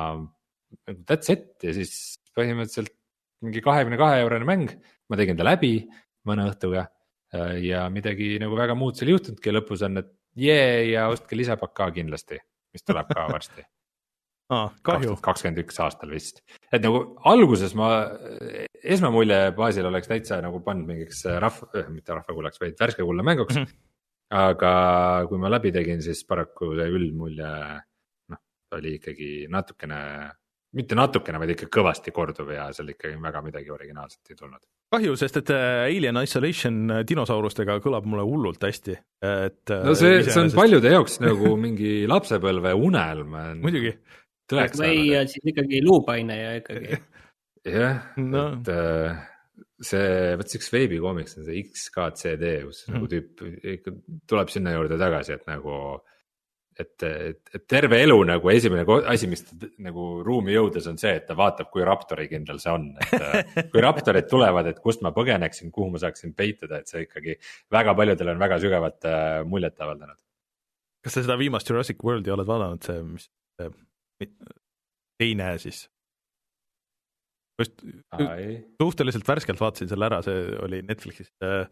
that's it ja siis põhimõtteliselt mingi kahekümne kahe eurone mäng, ma tegin ta läbi mõne õhtuga ja midagi nagu väga muud seal juhtunudki ja lõpus on, et jee ja ostke lisapakk ka kindlasti, mis tuleb ka varsti. ah, kahju. kakskümmend üks aastal vist. Et nagu alguses ma esmamulje baasil oleks täitsa nagu pannud mingiks rahva, mitte rahvakullaks, vaid värske kulla mänguks. Mm-hmm. Aga kui ma läbi tegin, siis paraku see üldmulje, noh, oli ikkagi natukene mitte natukene, vaid ikka kõvasti korduv ja seal ikkagi väga midagi originaalset ei tulnud. Kahju, sest et Alien Isolation dinosaurustega kõlab mulle hullult hästi. Et no see, see on sest... paljude jaoks nagu mingi lapsepõlve unelm. Muidugi. Või siis ikkagi luupaine ja ikkagi. Jah, no. et see, võt see üks veebikoomiks on see X K C D, kus mm. nagu tüüp ikka tuleb sinna juurde tagasi, et nagu Et, et, et terve elu nagu esimene asi, mis nagu ruumi jõudes on see, et ta vaatab, kui raptori kindel see on, et kui raptorid tulevad, et kust ma põgeneksin, kuhu ma saaksin peituda, et see ikkagi väga paljudel on väga sügavat muljet avaldanud. Kas sa seda viimast Jurassic Worldi oled vaadanud, see mis teine siis? Just, suhteliselt värskelt vaatasin selle ära, see oli Netflixis.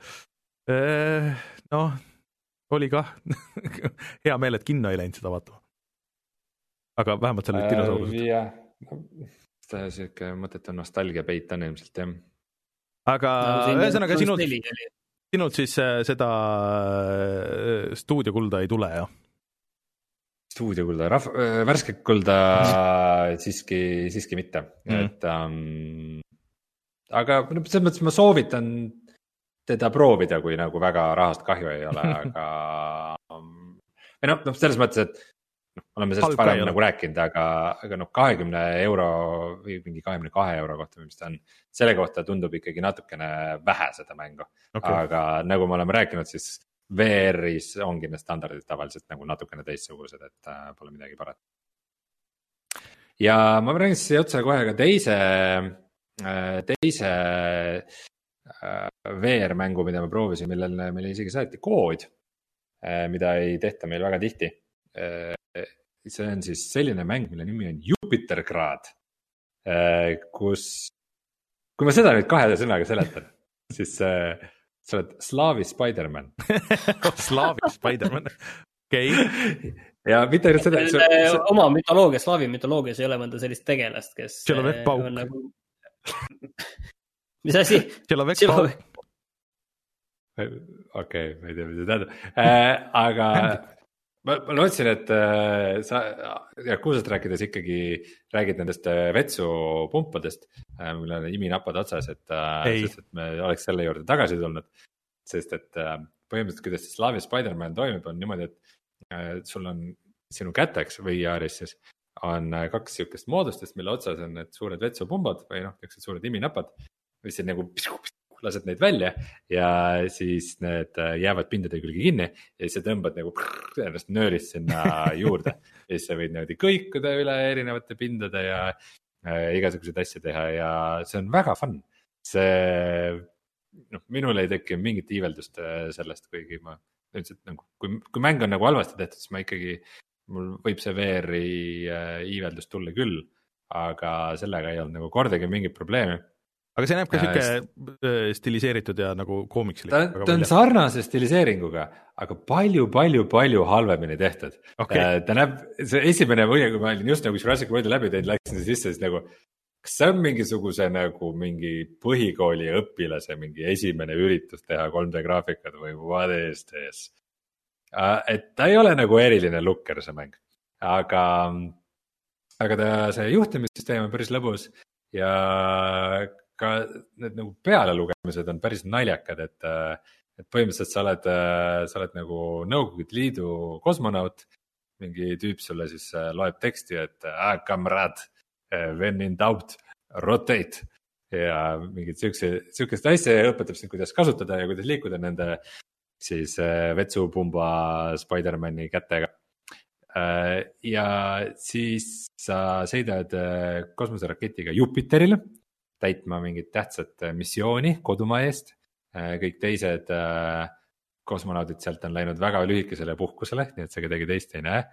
Noh, oli kah hea meel, et kinno ei läinud seda vaatama. Aga vähemalt selle äh, dinosaurused. Jah, seda siuke mõtet on nostalgia peit on ilmselt, jah. Aga no, ühesõnaga sinult, sinult siis seda stuudiokulda ei tule, jah? Stuudiokulda, rahv, värskek kulda siiski, siiski mitte. Mm. Et, um, aga selles mõttes ma soovitan teda proovida, kui nagu väga rahast kahju ei ole, aga või noh, no, selles mõttes, et no, oleme sellest varem nagu rääkinud, aga, aga noh, kahekümne euro või mingi kahekümne kahe euro kohta, mis ta on, selle kohta tundub ikkagi natukene vähe seda mängu. Okay. Aga nagu me oleme rääkinud, siis V R-is ongi need standardid tavaliselt nagu natukene teistsugused, et äh, pole midagi parat. Ja ma räägin siis otsa kohe ka teise, teise V R-mängu, mida ma proovisin, millel meil isegi saati kood, mida ei tehta meil väga tihti. See on siis selline mäng, mille nimi on Jupitergrad, kus, kui ma seda nüüd kahe sõnaga seletan, siis sa oled Slaavi Spider-Man. Slaavi Spider-Man, okei. Okay. Ja mitte nüüd seda... See, see... Oma mütoloogias, Slaavi mütoloogias ei ole mõnda sellist tegelast, kes... Tšelovek Pauk. Nagu... Mis asi? Tšelovek Pauk. Okei, ma ei tea, mida tähendab. Äh, aga ma, ma lootsin, et äh, sa Yakuusast rääkides ikkagi räägid nendest vetsupumpadest, äh, mille on iminapad otsas, et, äh, sest, et me oleks selle juurde tagasi tulnud. Sest et äh, põhimõtteliselt, kuidas see Slaavi Spider-Man toimib, on niimoodi, et äh, sul on sinu käteks V R-is siis on kaks siukest moodustest, mille otsas on need suured vetsupumbad või noh, niisugused suured iminapad, mis siin nagu lased neid välja ja siis need jäävad pindade külge kinni ja siis sa tõmbad nagu prrr, ennast nöörist sinna juurde ja siis sa võid niimoodi kõikuda üle erinevate pindade ja äh, igasuguseid asju teha ja see on väga fun. See, noh, minul ei teki mingit iiveldust sellest, kuigi ma ütlesin, et nagu, kui, kui mäng on nagu halvasti tehtud, siis ma ikkagi, mul võib see V R-i äh, iiveldust tulla küll, aga sellega ei olnud nagu kordagi mingit probleemi. Aga see näeb ka siuke stiliseeritud ja nagu koomikslik. Ta, ta on sarnase stiliseeringuga, aga palju, palju, palju halvemini tehtud. Okay. Ta näeb, see esimene või, kui ma olin just nagu Jurassic Worldi läbi teinud, läksin sisse, siis nagu, kas see on mingisuguse nagu mingi põhikooli õpilase mingi esimene üritus teha kolm D graafikat või what is this? Et ta ei ole nagu eriline lukker see mäng, aga, aga ta, see juhtimissüsteem on päris lõbus ja ka need nagu pealelugemised on päris naljakad, et, et põhimõtteliselt sa oled, sa oled nagu Nõukogude Liidu kosmonaut, mingi tüüp sulle siis loeb teksti, et ah, kamrad, when in doubt, rotate ja mingid siukse, siukest asja õpetab sind, kuidas kasutada ja kuidas liikuda nende siis vetsupumba Spider-Mani kätega. Ja siis sa sõidad kosmoseraketiga Jupiterile, täitma mingit tähtsat missiooni kodumaa eest. Kõik teised kosmonaudid sealt on läinud väga lühikesele puhkusele, nii et see kedagi teist ei näe.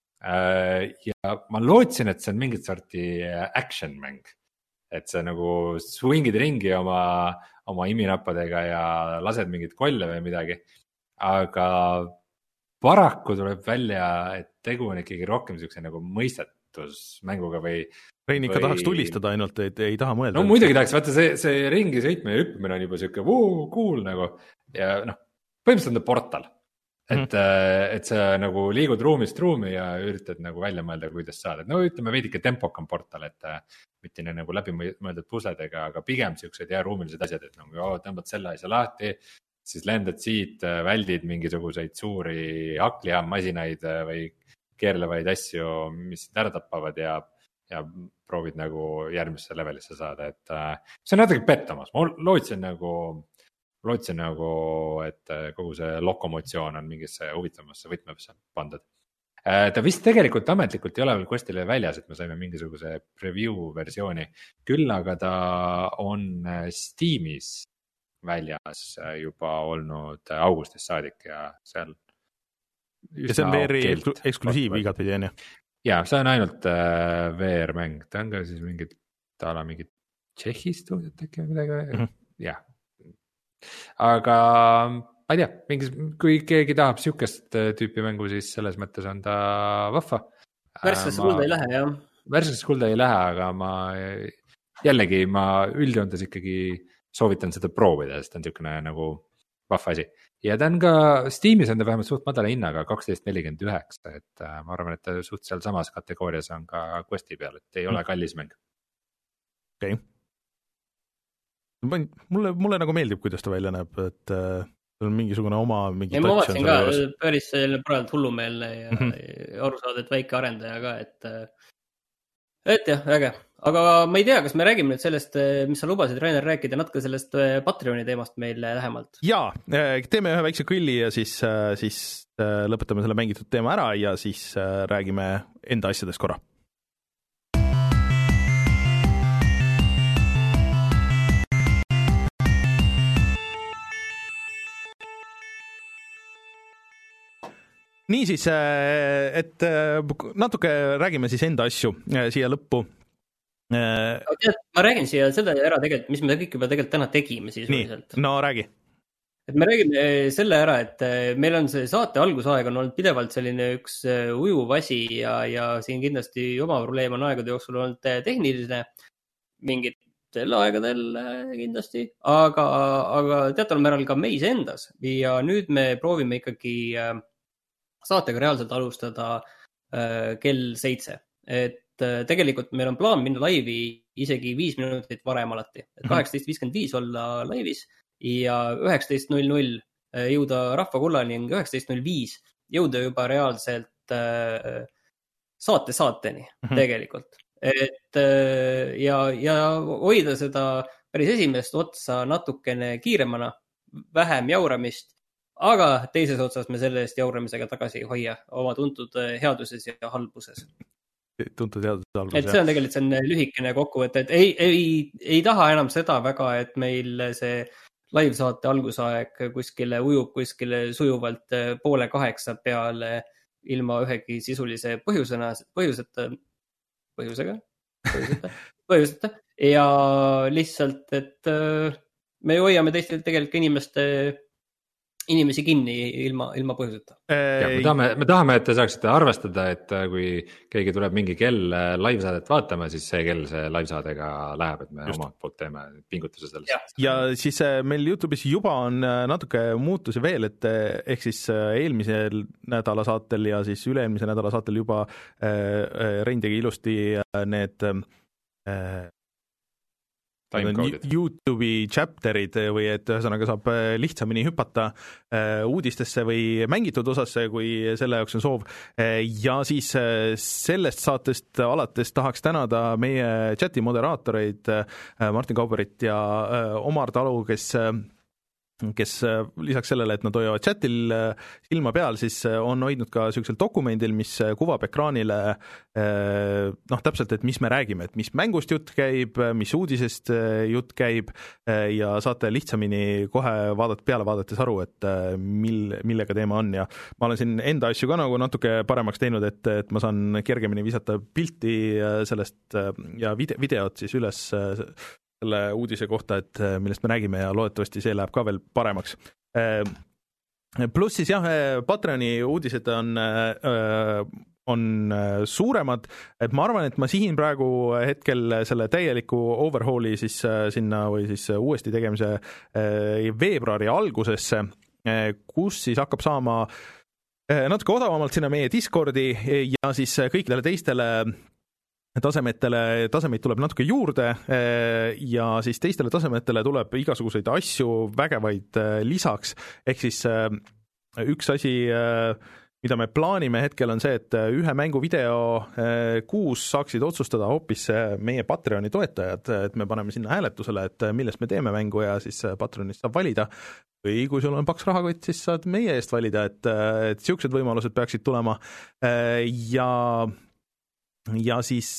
Ja ma lootsin, et see on mingit sorti action mäng. Et sa nagu swingid ringi oma, oma iminappadega ja lased mingit kolle või midagi. Aga paraku tuleb välja, et tegu on ikkagi rohkem siukse nagu mõistetusmänguga või Rein ikka või... tahaks tulistada ainult, et ei taha mõelda. No muidugi tahaks, vaata see, see ringi sõitmine ja hüppimine on juba siuke vuu, cool nagu ja noh, põhimõtteliselt on Portal. et mm., et sa nagu liigud ruumist ruumi ja üritad nagu välja mõelda, kuidas saada, no ütleme veidike tempokam portal, et mitte nagu läbimõeldud pusledega, aga pigem siuksed ja ruumilised asjad, et nagu oh, tõmbad selle asja lahti, siis lendad siit, väldid mingisuguseid suuri haklijaammasinaid või keerlevaid asju, mis ära tapavad ja, ja proovid nagu järgmisse levelisse saada, et see on natuke pettumas, ma lootsin nagu lootsin nagu, et kogu see lokomotsioon on mingisse huvitavasse võtmesse pandud. Ta vist tegelikult ametlikult ei ole veel Questile väljas, et me saime mingisuguse preview versiooni, küll aga ta on Steamis väljas juba olnud augustist saadik ja seal ja see on V R-i eksklusiiv igat pidi, on ju? Jaa, see on ainult V R-mäng, ta on ka siis mingid, ta ala mingid Tšehhi stuudiot äkki või midagi, mm-hmm. jah. Aga ma ei tea, mingis, kui keegi tahab siukest tüüpi mängu, siis selles mõttes on ta vahva. Värskesse kulda ei lähe, jah. Värskesse kulda ei lähe, aga ma jällegi ma üldjoontes ikkagi soovitan seda proovida, sest on siukene nagu vahva asi. Ja ta on ka Steamis on ta vähemalt suht madala hinnaga kaksteist nelikümmend üheksa, et ma arvan, et ta suht seal samas kategoorias on ka Questi peal, et ei ole kallis mäng. Okei. Okay. Mulle, mulle nagu meeldib, kuidas ta välja näeb, et äh, on mingisugune oma mingi ja ma vaatasin ka päris praegu hullumeelne ja mm-hmm. aru saada, et väike arendaja ka, et et jah, äge. Aga ma ei tea, kas me räägime nüüd sellest, mis sa lubasid, Rainer, rääkida natuke sellest Patreoni teemast meil lähemalt. Jaa, teeme ühe väikse kõlli ja siis, siis lõpetame selle mängitud teema ära ja siis räägime enda asjadest korra. Niisiis, et natuke räägime siis enda asju siia lõppu. Ma räägin siia seda ära tegelikult, mis me kõik juba tegelikult täna tegime sisuliselt. Nii, no räägi. Et me räägime selle ära, et meil on see saate algusaeg on olnud pidevalt selline üks ujuv asi ja, ja siin kindlasti oma probleem on aegade jooksul olnud tehniline mingitel aegadel kindlasti, aga, aga teataval määral ka meis endas ja nüüd me proovime ikkagi saatega reaalselt alustada äh, kell seitse. Et äh, tegelikult meil on plaan minna laivi isegi viis minutit varem alati. Et kaheksateist viiskümmend viis olla laivis ja üheksateist null null jõuda rahvakullani ning üheksateist null viis jõuda juba reaalselt äh, saate saateni mm-hmm. tegelikult. Et äh, ja, ja hoida seda päris esimest otsa natukene kiiremana, vähem jauramist, aga teises otsas me selle eest jauramisega tagasi ei hoia oma tuntud headuses ja halbuses. Tuntud headuses ja halbuses, et see on tegelikult see on lühikene kokkuvõte, et ei, ei, ei taha enam seda väga, et meil see live-saate algusaeg kuskile ujub kuskile sujuvalt poole kaheksa peale ilma ühegi sisulise põhjusena, põhjuseta, põhjusega, põhjuseta, põhjuseta ja lihtsalt, et me hoiame teistel tegelikult inimeste inimesi kinni ilma, ilma põhjuseta. Ja, me, tahame, me tahame, et te saaksite arvestada, et kui keegi tuleb mingi kell live-saadet vaatama, siis see kell see live-saadega läheb, et me Just. omalt poolt teeme pingutuse sellest. Ja, ja siis meil YouTube'is juba on natuke muutusi veel, et ehk siis eelmisel nädala saatel ja siis üle-eelmise nädala saatel juba Rein tegi ilusti need YouTube'i chapterid või et ühesõnaga saab lihtsamini hüpata uudistesse või mängitud osasse, kui selle jaoks on soov. Ja siis sellest saatest alates tahaks tänada meie chati moderaatoreid Martin Kauberit ja Omar Talu, kes kes lisaks sellele, et nad hoiavad chatil silma peal, siis on hoidnud ka sellisel dokumendil, mis kuvab ekraanile noh, täpselt, et mis me räägime, et mis mängust jutt käib, mis uudisest jutt käib ja saate lihtsamini kohe vaadata, peale vaadates aru, et mil, millega teema on ja ma olen siin enda asju ka nagu natuke paremaks teinud, et, et ma saan kergemini visata pilti sellest ja vide, videot siis üles selle uudise kohta, et millest me räägime ja loodetavasti see läheb ka veel paremaks. Pluss siis jah, Patreoni uudised on, on suuremad, et ma arvan, et ma sihin praegu hetkel selle täieliku overhauli siis sinna või siis uuesti tegemise veebruari algusesse kus siis hakkab saama natuke odavamalt sinna meie Discordi ja siis kõikidele teistele tasemetele, tasemeid tuleb natuke juurde ja siis teistele tasemetele tuleb igasuguseid asju, vägevaid lisaks, ehk siis üks asi, mida me plaanime hetkel on see, et ühe mängu video kuus saaksid otsustada hoopis meie Patreoni toetajad, et me paneme sinna hääletusele, et millest me teeme mängu ja siis Patreonist saab valida või kui sul on paks rahakott, siis saad meie eest valida, et, et siuksed võimalused peaksid tulema ja ja siis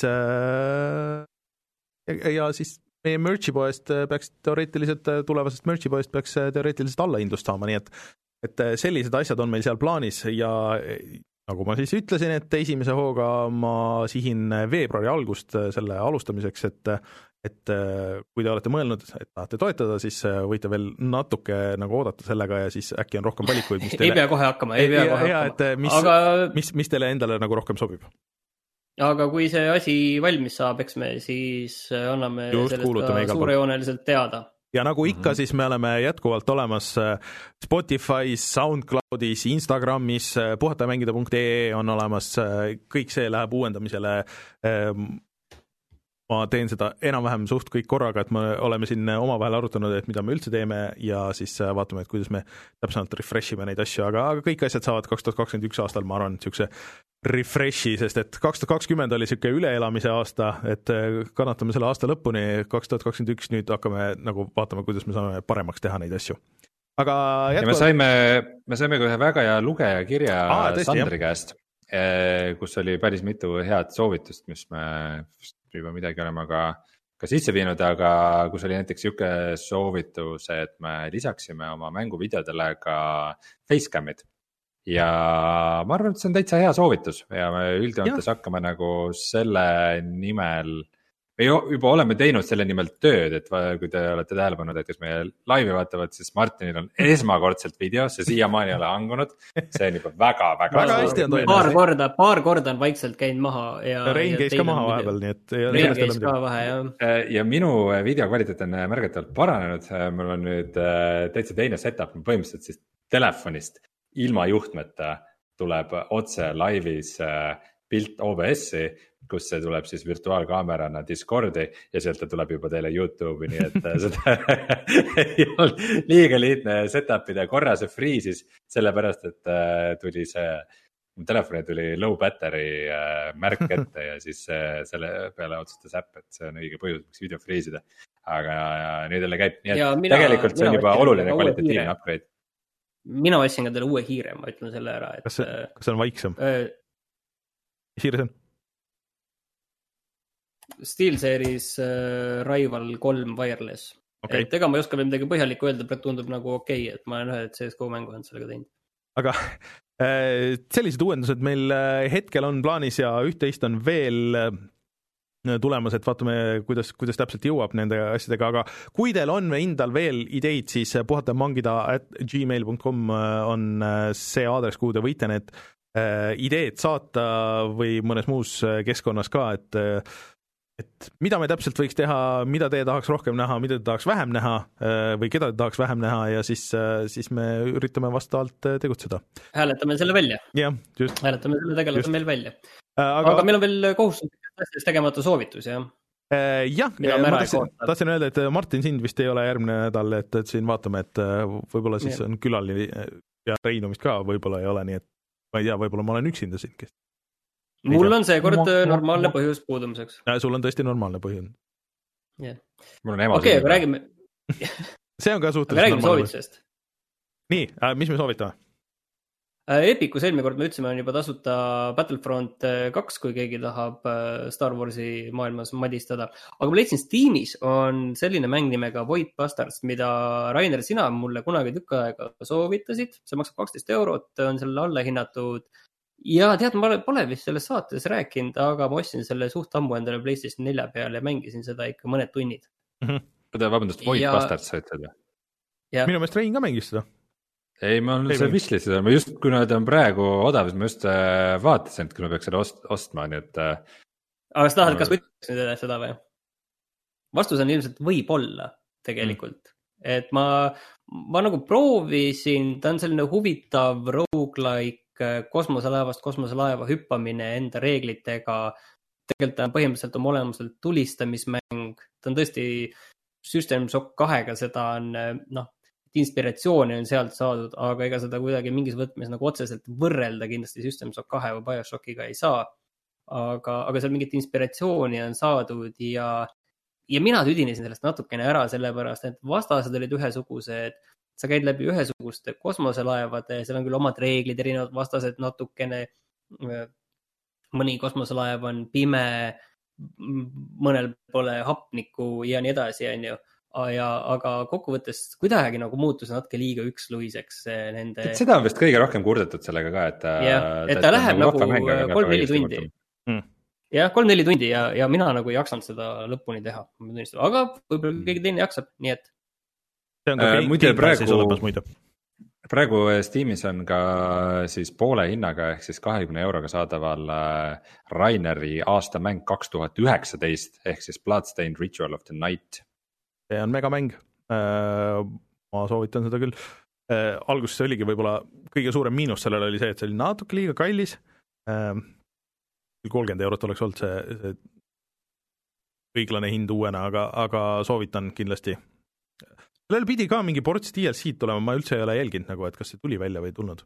ja siis meie merch'i poest peaks teoreetiliselt, tulevasest merch'i poest peaks teoreetiliselt allahindlust saama, nii et et sellised asjad on meil seal plaanis ja nagu ma siis ütlesin, et esimese hooga ma sihin veebruari algust selle alustamiseks, et et kui te olete mõelnud, et tahate toetada, siis võite veel natuke nagu oodata sellega ja siis äkki on rohkem valikuid, mis teile... ei pea kohe hakkama, ei pea kohe ja, hakkama. Et mis, aga... mis, mis teile endale nagu rohkem sobib? Aga kui see asi valmis saab, eks me siis anname Just, sellest ka suurejooneliselt teada. Ja nagu ikka, siis me oleme jätkuvalt olemas Spotify's, SoundCloudis, Instagramis, puhatamängida punkt ee on olemas, kõik see läheb uuendamisele. Ma teen seda enam-vähem suht kõik korraga, et me oleme siin omavahel arutanud, et mida me üldse teeme ja siis vaatame, et kuidas me täpselt refreshime neid asju, aga, aga kõik asjad saavad kaks tuhat kakskümmend üks aastal, ma arvan, siukse refreshi, sest et kaks tuhat kakskümmend oli siuke üleelamise aasta, et kannatame selle aasta lõpuni, kaks tuhat kakskümmend üks nüüd hakkame nagu vaatama, kuidas me saame paremaks teha neid asju. Aga jätkuvalt... me saime, me saime ka ühe väga hea lugeja kirja Aa, tõesti, Sandri jah. käest, kus oli päris mitu head soovitust, mis me juba midagi oleme ka, ka sisse viinud, aga kus oli näiteks siuke soovitus, et me lisaksime oma mänguvideodele ka facecam'id. Ja ma arvan, et see on täitsa hea soovitus ja me üldjoontes hakkame nagu selle nimel, me juba oleme teinud selle nimel tööd, et kui te olete tähele pannud, et kes meie laivi vaatavad, siis Martinil on esmakordselt videos, see siiamaani ei ole hangunud, see on juba väga, väga, väga hästi on toimunud. Paar korda, paar korda on vaikselt käinud maha. Ja, Rein käis ka maha vahepeal, nii et... Rein käis ka vahe, jah. Ja minu videokvaliteet on märgatavalt paranenud, mul on nüüd täitsa teine setup, põhimõtteliselt siis telefonist ilma juhtmeta tuleb otse laivis pilt O B S-i, kus see tuleb siis virtuaalkaamerana Discordi ja sealt ta tuleb juba teile YouTube'i, nii et seda ei olnud liiga liitne setup'ida, korra see freezis, sellepärast et tuli see, telefoni tuli low battery märk ette ja siis selle peale otsustas äpp, et see on õige põhjus, miks video freezida, aga nüüd jälle käib, nii et ja mina, tegelikult see on juba oluline kvalitatiivne upgrade. Mina ostsin ka teile uue hiire, ma ütlen selle ära, et kas see, kas see on vaiksem? Öö, mis hiire see on? SteelSeries uh, Rival kolm Wireless. Okay. Et ega ma ei oska veel midagi põhjalikku öelda, praegu tundub nagu okei, okay, et ma olen ühed C S G O mängu on sellega teinud. Aga äh, sellised uuendused meil äh, hetkel on plaanis ja üht-teist on veel äh, tulemas, et vaatame, kuidas, kuidas täpselt jõuab nende asjadega, aga kui teil on endal veel ideid, siis puhatamangida at gmail punkt com on see aadress, kuhu te võite need äh, ideed saata või mõnes muus keskkonnas ka, et et mida me täpselt võiks teha, mida te tahaks rohkem näha, mida te tahaks vähem näha või keda te tahaks vähem näha ja siis, siis me üritame vastavalt tegutseda. Hääletame selle välja. Jah, just. Hääletame selle tegelase meil välja. Aga... aga meil on veel kohustus tegemata soovitus, jah? Jah, ma tahtsin, tahtsin öelda, et Martin, sind vist ei ole järgmine nädal, et, et siin vaatame, et võib-olla siis ja. on külaline ja Reinumist ka võib-olla ei ole, nii et ma ei tea, võib-olla ma olen üksinda siin, kes mul on see kord normaalne põhjus puudumiseks. Ja, sul on tõesti normaalne põhjus. Yeah. Mul on ema. Okei, okay, aga räägime... see on ka suhteliselt räägime soovitusest. Nii, mis me soovitame? Epicus eelmine kord me ütlesime, on juba tasuta Battlefront kaks, kui keegi tahab Star Warsi maailmas madistada. Aga ma leidsin Steamis on selline mäng nimega Void Bastards, mida Rainer, sina mulle kunagi tükk aega soovitasid. See maksab kaksteist eurot, on selle alla hinnatud. Ja tead, ma pole vist selles saates rääkinud, aga ma ostsin selle suht ammu endale PlayStation nelja peale ja mängisin seda ikka mõned tunnid. Mm-hmm. Vabandust, Void ja... Bastards sa ütled? Minu meelest Rein ka mängis seda. Ei, ma olen see wishlist seda, ma just, kui nad on praegu odav, ma just vaatasin, et kui ma peaks seda ost, ostma, nii et... Aga sa tahad, kas võtaks nüüd seda või? Vastus on ilmselt võib-olla tegelikult. Mm. Et ma, ma nagu proovisin, ta on selline huvitav roguelike kosmoselaevast kosmoselaeva hüppamine enda reeglitega. Tegelikult ta on põhimõtteliselt oma olemuselt tulistamismäng. Ta on tõesti System Shock kahega, seda on, noh, inspiratsiooni on sealt saadud, aga ega seda kuidagi mingis võtmes nagu otseselt võrrelda kindlasti System Shock kahe või BioShockiga ei saa. Aga, aga seal mingit inspiratsiooni on saadud ja, ja mina tüdinesin sellest natukene ära, sellepärast, et vastased olid ühesugused. Sa käid läbi ühesuguste kosmoselaevade, seal on küll omad reeglid, erinevad vastased natukene. Mõni kosmoselaev on pime, mõnel pole hapnikku ja nii edasi, on ju. Ja, aga kokkuvõttes kuidagi nagu muutus natuke liiga üksluiseks nende... Seda on vist kõige rohkem kurdetud sellega ka, et, ja, et ta läheb nagu kolm neli tundi. Hmm. Jah, kolm neli tundi ja, ja mina nagu ei jaksanud seda lõpuni teha. Aga võib-olla keegi teine jaksab, nii et... See on ka äh, muide, praegu, olemas, muide. praegu Steamis on ka siis poole hinnaga ehk siis kahekümne euroga saadaval Raineri aastamäng kaks tuhat üheksateist ehk siis Bloodstained Ritual of the Night. See on megamäng, ma soovitan seda küll. Alguses oligi võib-olla kõige suurem miinus sellele oli see, et see oli natuke liiga kallis. kolmkümmend eurot oleks olnud see, see õiglane hind uuena, aga, aga soovitan kindlasti. Sellel pidi ka mingi ports D L C tulema, ma üldse ei ole jälginud, nagu, et kas see tuli välja või ei tulnud.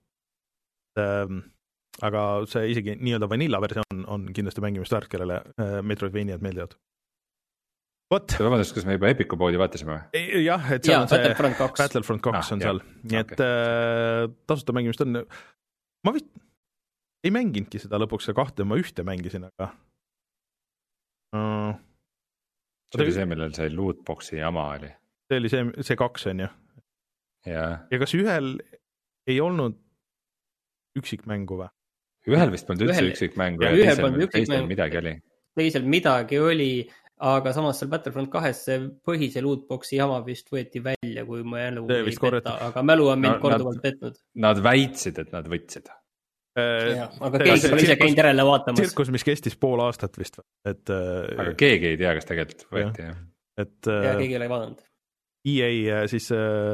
Aga see isegi nii-öelda vanilla versioon on kindlasti mängimist väärt, kellele Metroidvaniad meeldivad. What? Vabandust, kas me juba Epiku poodi vaatasime? Jah, et see ja, on see Battlefront kaks, Battlefront kaks ah, on jah. Seal. Nii et okay. Tasuta mängimist on... Ma vist ei mänginudki seda lõpuks ja kahte, ma ühte mängisin, aga... Uh... See oli see, millel see lootboxi jama oli. See oli see, see kaks on ju. Ja. ja kas ühel ei olnud üksikmängu või? Ühel vist polnud üldse üksikmängu ja, ja teisel, teisel midagi oli. Teisel midagi oli... Aga samas seal Battlefront kahes see põhise lootboxi jama vist võeti välja, kui ma jälle ei peta, aga mälu on mind no, korduvalt nad, petnud. Nad väitsid, et nad võtsid. Ja, aga keegi pole ise käinud järele vaatamas. Tsirkus, mis kestis pool aastat vist. Et, aga keegi ei tea, kas tegelikult võeti. Ja, et, ja keegi ei ole vaadanud. E A siis...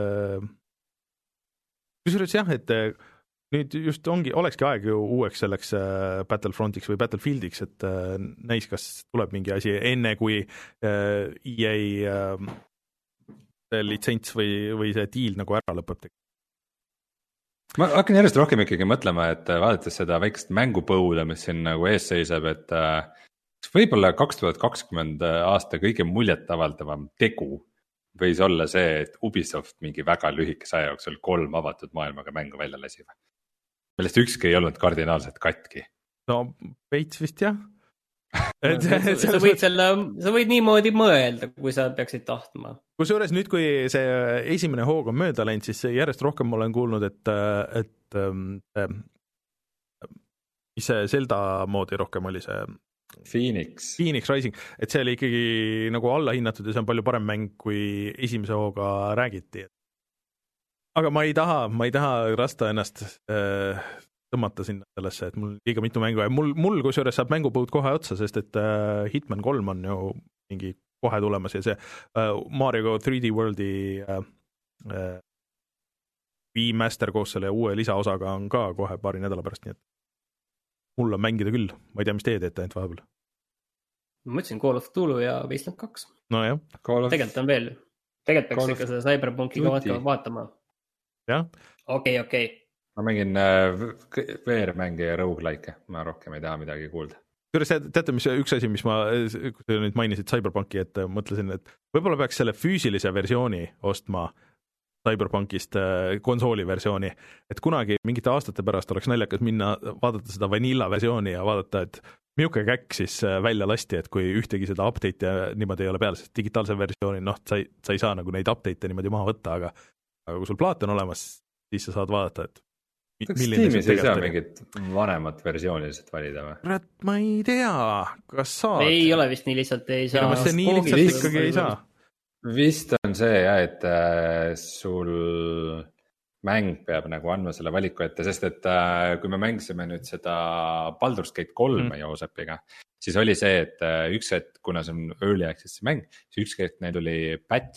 Kusjuures jah, et nüüd just ongi, olekski aeg ju uueks selleks Battlefrontiks või Battlefieldiks, et näis, kas tuleb mingi asi enne, kui E A litsents või, või see deal nagu ära lõpeb. Ma hakkan järjest rohkem ikkagi mõtlema, et vaadates seda väikest mängupõuda, mis siin nagu ees seisab, et võib-olla kaks tuhat kakskümmend aasta kõige muljetavaldavam tegu võis olla see, et Ubisoft mingi väga lühikese aja jooksul kolm avatud maailmaga mängu välja lasi. Millest ükski ei olnud kardinaalselt katki. No, veits vist jah. et, sa, et sa, võid selle, sa võid niimoodi mõelda, kui sa peaksid tahtma. Kusjuures nüüd, kui see esimene hoog on mööda läinud, siis järjest rohkem olen kuulnud, et, et äh, mis see Zelda moodi rohkem oli see Phoenix. Phoenix Rising, et see oli ikkagi nagu alla hinnatud ja see on palju parem mäng, kui esimese hooga räägiti. Aga ma ei taha, ma ei taha rasta ennast äh, tõmmata sinna sellesse, et mul liiga mitu mängu ja mul, mul kusjuures saab mängupõud kohe otsa, sest et äh, Hitman kolm on ju mingi kohe tulemas ja see äh, Mario three D Worldi äh, äh, V-Master koos selle uue lisaosaga on ka kohe paari nädala pärast, nii et mul on mängida küll, ma ei tea, mis teie teete ainult vahepeal. Ma mõtlesin Call of Cthulhu ja Wasteland kaks. No jah. Of... Tegelikult on veel. Tegelikult peaks ikka seda Cyberpunkiga vaatama. Jah. Okei, okay, okei. Okay. Ma mängin äh, V R-mänge ja roguelike, ma rohkem ei taha midagi kuulda. Teate, mis üks asi, mis ma, kui te nüüd mainisid Cyberpunki, et mõtlesin, et võib-olla peaks selle füüsilise versiooni ostma Cyberpunkist konsooli versiooni, et kunagi mingite aastate pärast oleks naljakas minna vaadata seda vanilla versiooni ja vaadata, et milline käkk siis välja lasti, et kui ühtegi seda update ja niimoodi ei ole peal, sest digitaalse versiooni, noh, sa ei, sa ei saa nagu neid update'e niimoodi maha võtta, aga, aga kui sul plaat on olemas, siis sa saad vaadata, et kas Steamis ei saa mingit vanemat versiooni lihtsalt valida või? Rat, ma ei tea, kas saad? Ei ole vist nii lihtsalt ei saa. Ja, nii lihtsalt vist, ikkagi ei saa. Vist on see jah, et äh, sul mäng peab nagu andma selle valiku ette, sest et äh, kui me mängisime nüüd seda Baldur's Gate kolme mm. Joosepiga, siis oli see, et äh, üks hetk, kuna see on early access mäng, siis üks hetk neil oli patch,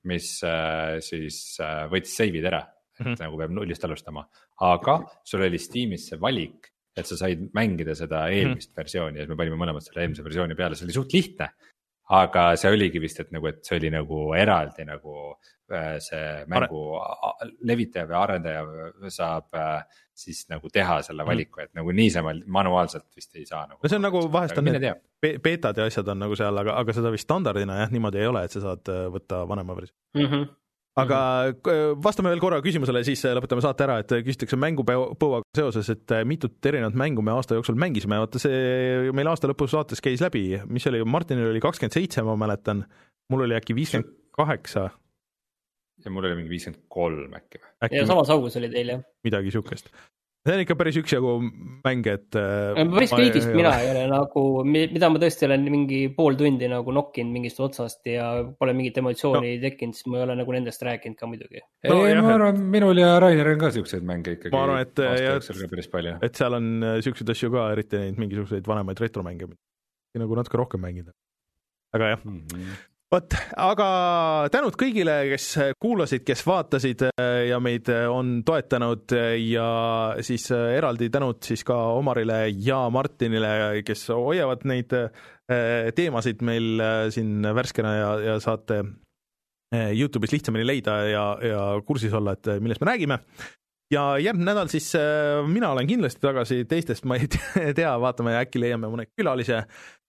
mis äh, siis äh, võttis save'id ära, et Mhm. nagu peab nullist alustama, aga sul oli Steamis see valik, et sa said mängida seda eelmist versiooni ja me panime mõlemad selle eelmise versiooni peale, see oli suht lihtne. Aga see oligi vist, et nagu, et see oli nagu eraldi nagu äh, see mängu a- levitaja või arendaja saab äh, siis nagu teha selle valiku, et nagu niisama manuaalselt vist ei saa nagu. no see on nagu vahest on mine need tea. be- beetad ja asjad on nagu seal, aga, aga seda vist standardina jah, niimoodi ei ole, et sa saad äh, võtta vanema versiooni. mm . -hmm. aga mm-hmm. vastame veel korra küsimusele, siis lõpetame saate ära, et küsitakse mängupõuaga seoses, et mitut erinevat mängu me aasta jooksul mängisime, vaata see meil aasta lõpus saates käis läbi, mis oli, Martinil oli kakskümmend seitse, ma mäletan, mul oli äkki viiskümmend kaheksa. ja mul oli mingi viiskümmend kolm äkki või? äkki ja samas augus oli teil jah. midagi siukest. see on ikka päris üksjagu mäng, et päris kriidist mina ei ole nagu, mida ma tõesti olen mingi pool tundi nagu nokkinud mingist otsast ja pole mingit emotsiooni no. tekkinud, siis ma ei ole nagu nendest rääkinud ka muidugi. No, ei, ma arvan, minul ja Rainer on ka siukseid mänge ikkagi. Ma arvan, et, ja, et seal on siukseid asju ka, eriti neid mingisuguseid vanemaid retromänge, nagu natuke rohkem mängida. Aga jah. Mm -hmm. Vot, aga tänud kõigile, kes kuulasid, kes vaatasid ja meid on toetanud ja siis eraldi tänud siis ka Omarile ja Martinile, kes hoiavad neid teemasid meil siin värskena ja, ja saate YouTube'is lihtsamini leida ja, ja kursis olla, et millest me räägime. Ja järgmine nädal siis mina olen kindlasti tagasi, teistest ma ei tea, vaatame, äkki leiame mõne külalise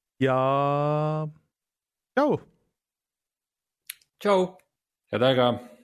ja tšau! Tšau! Head aega!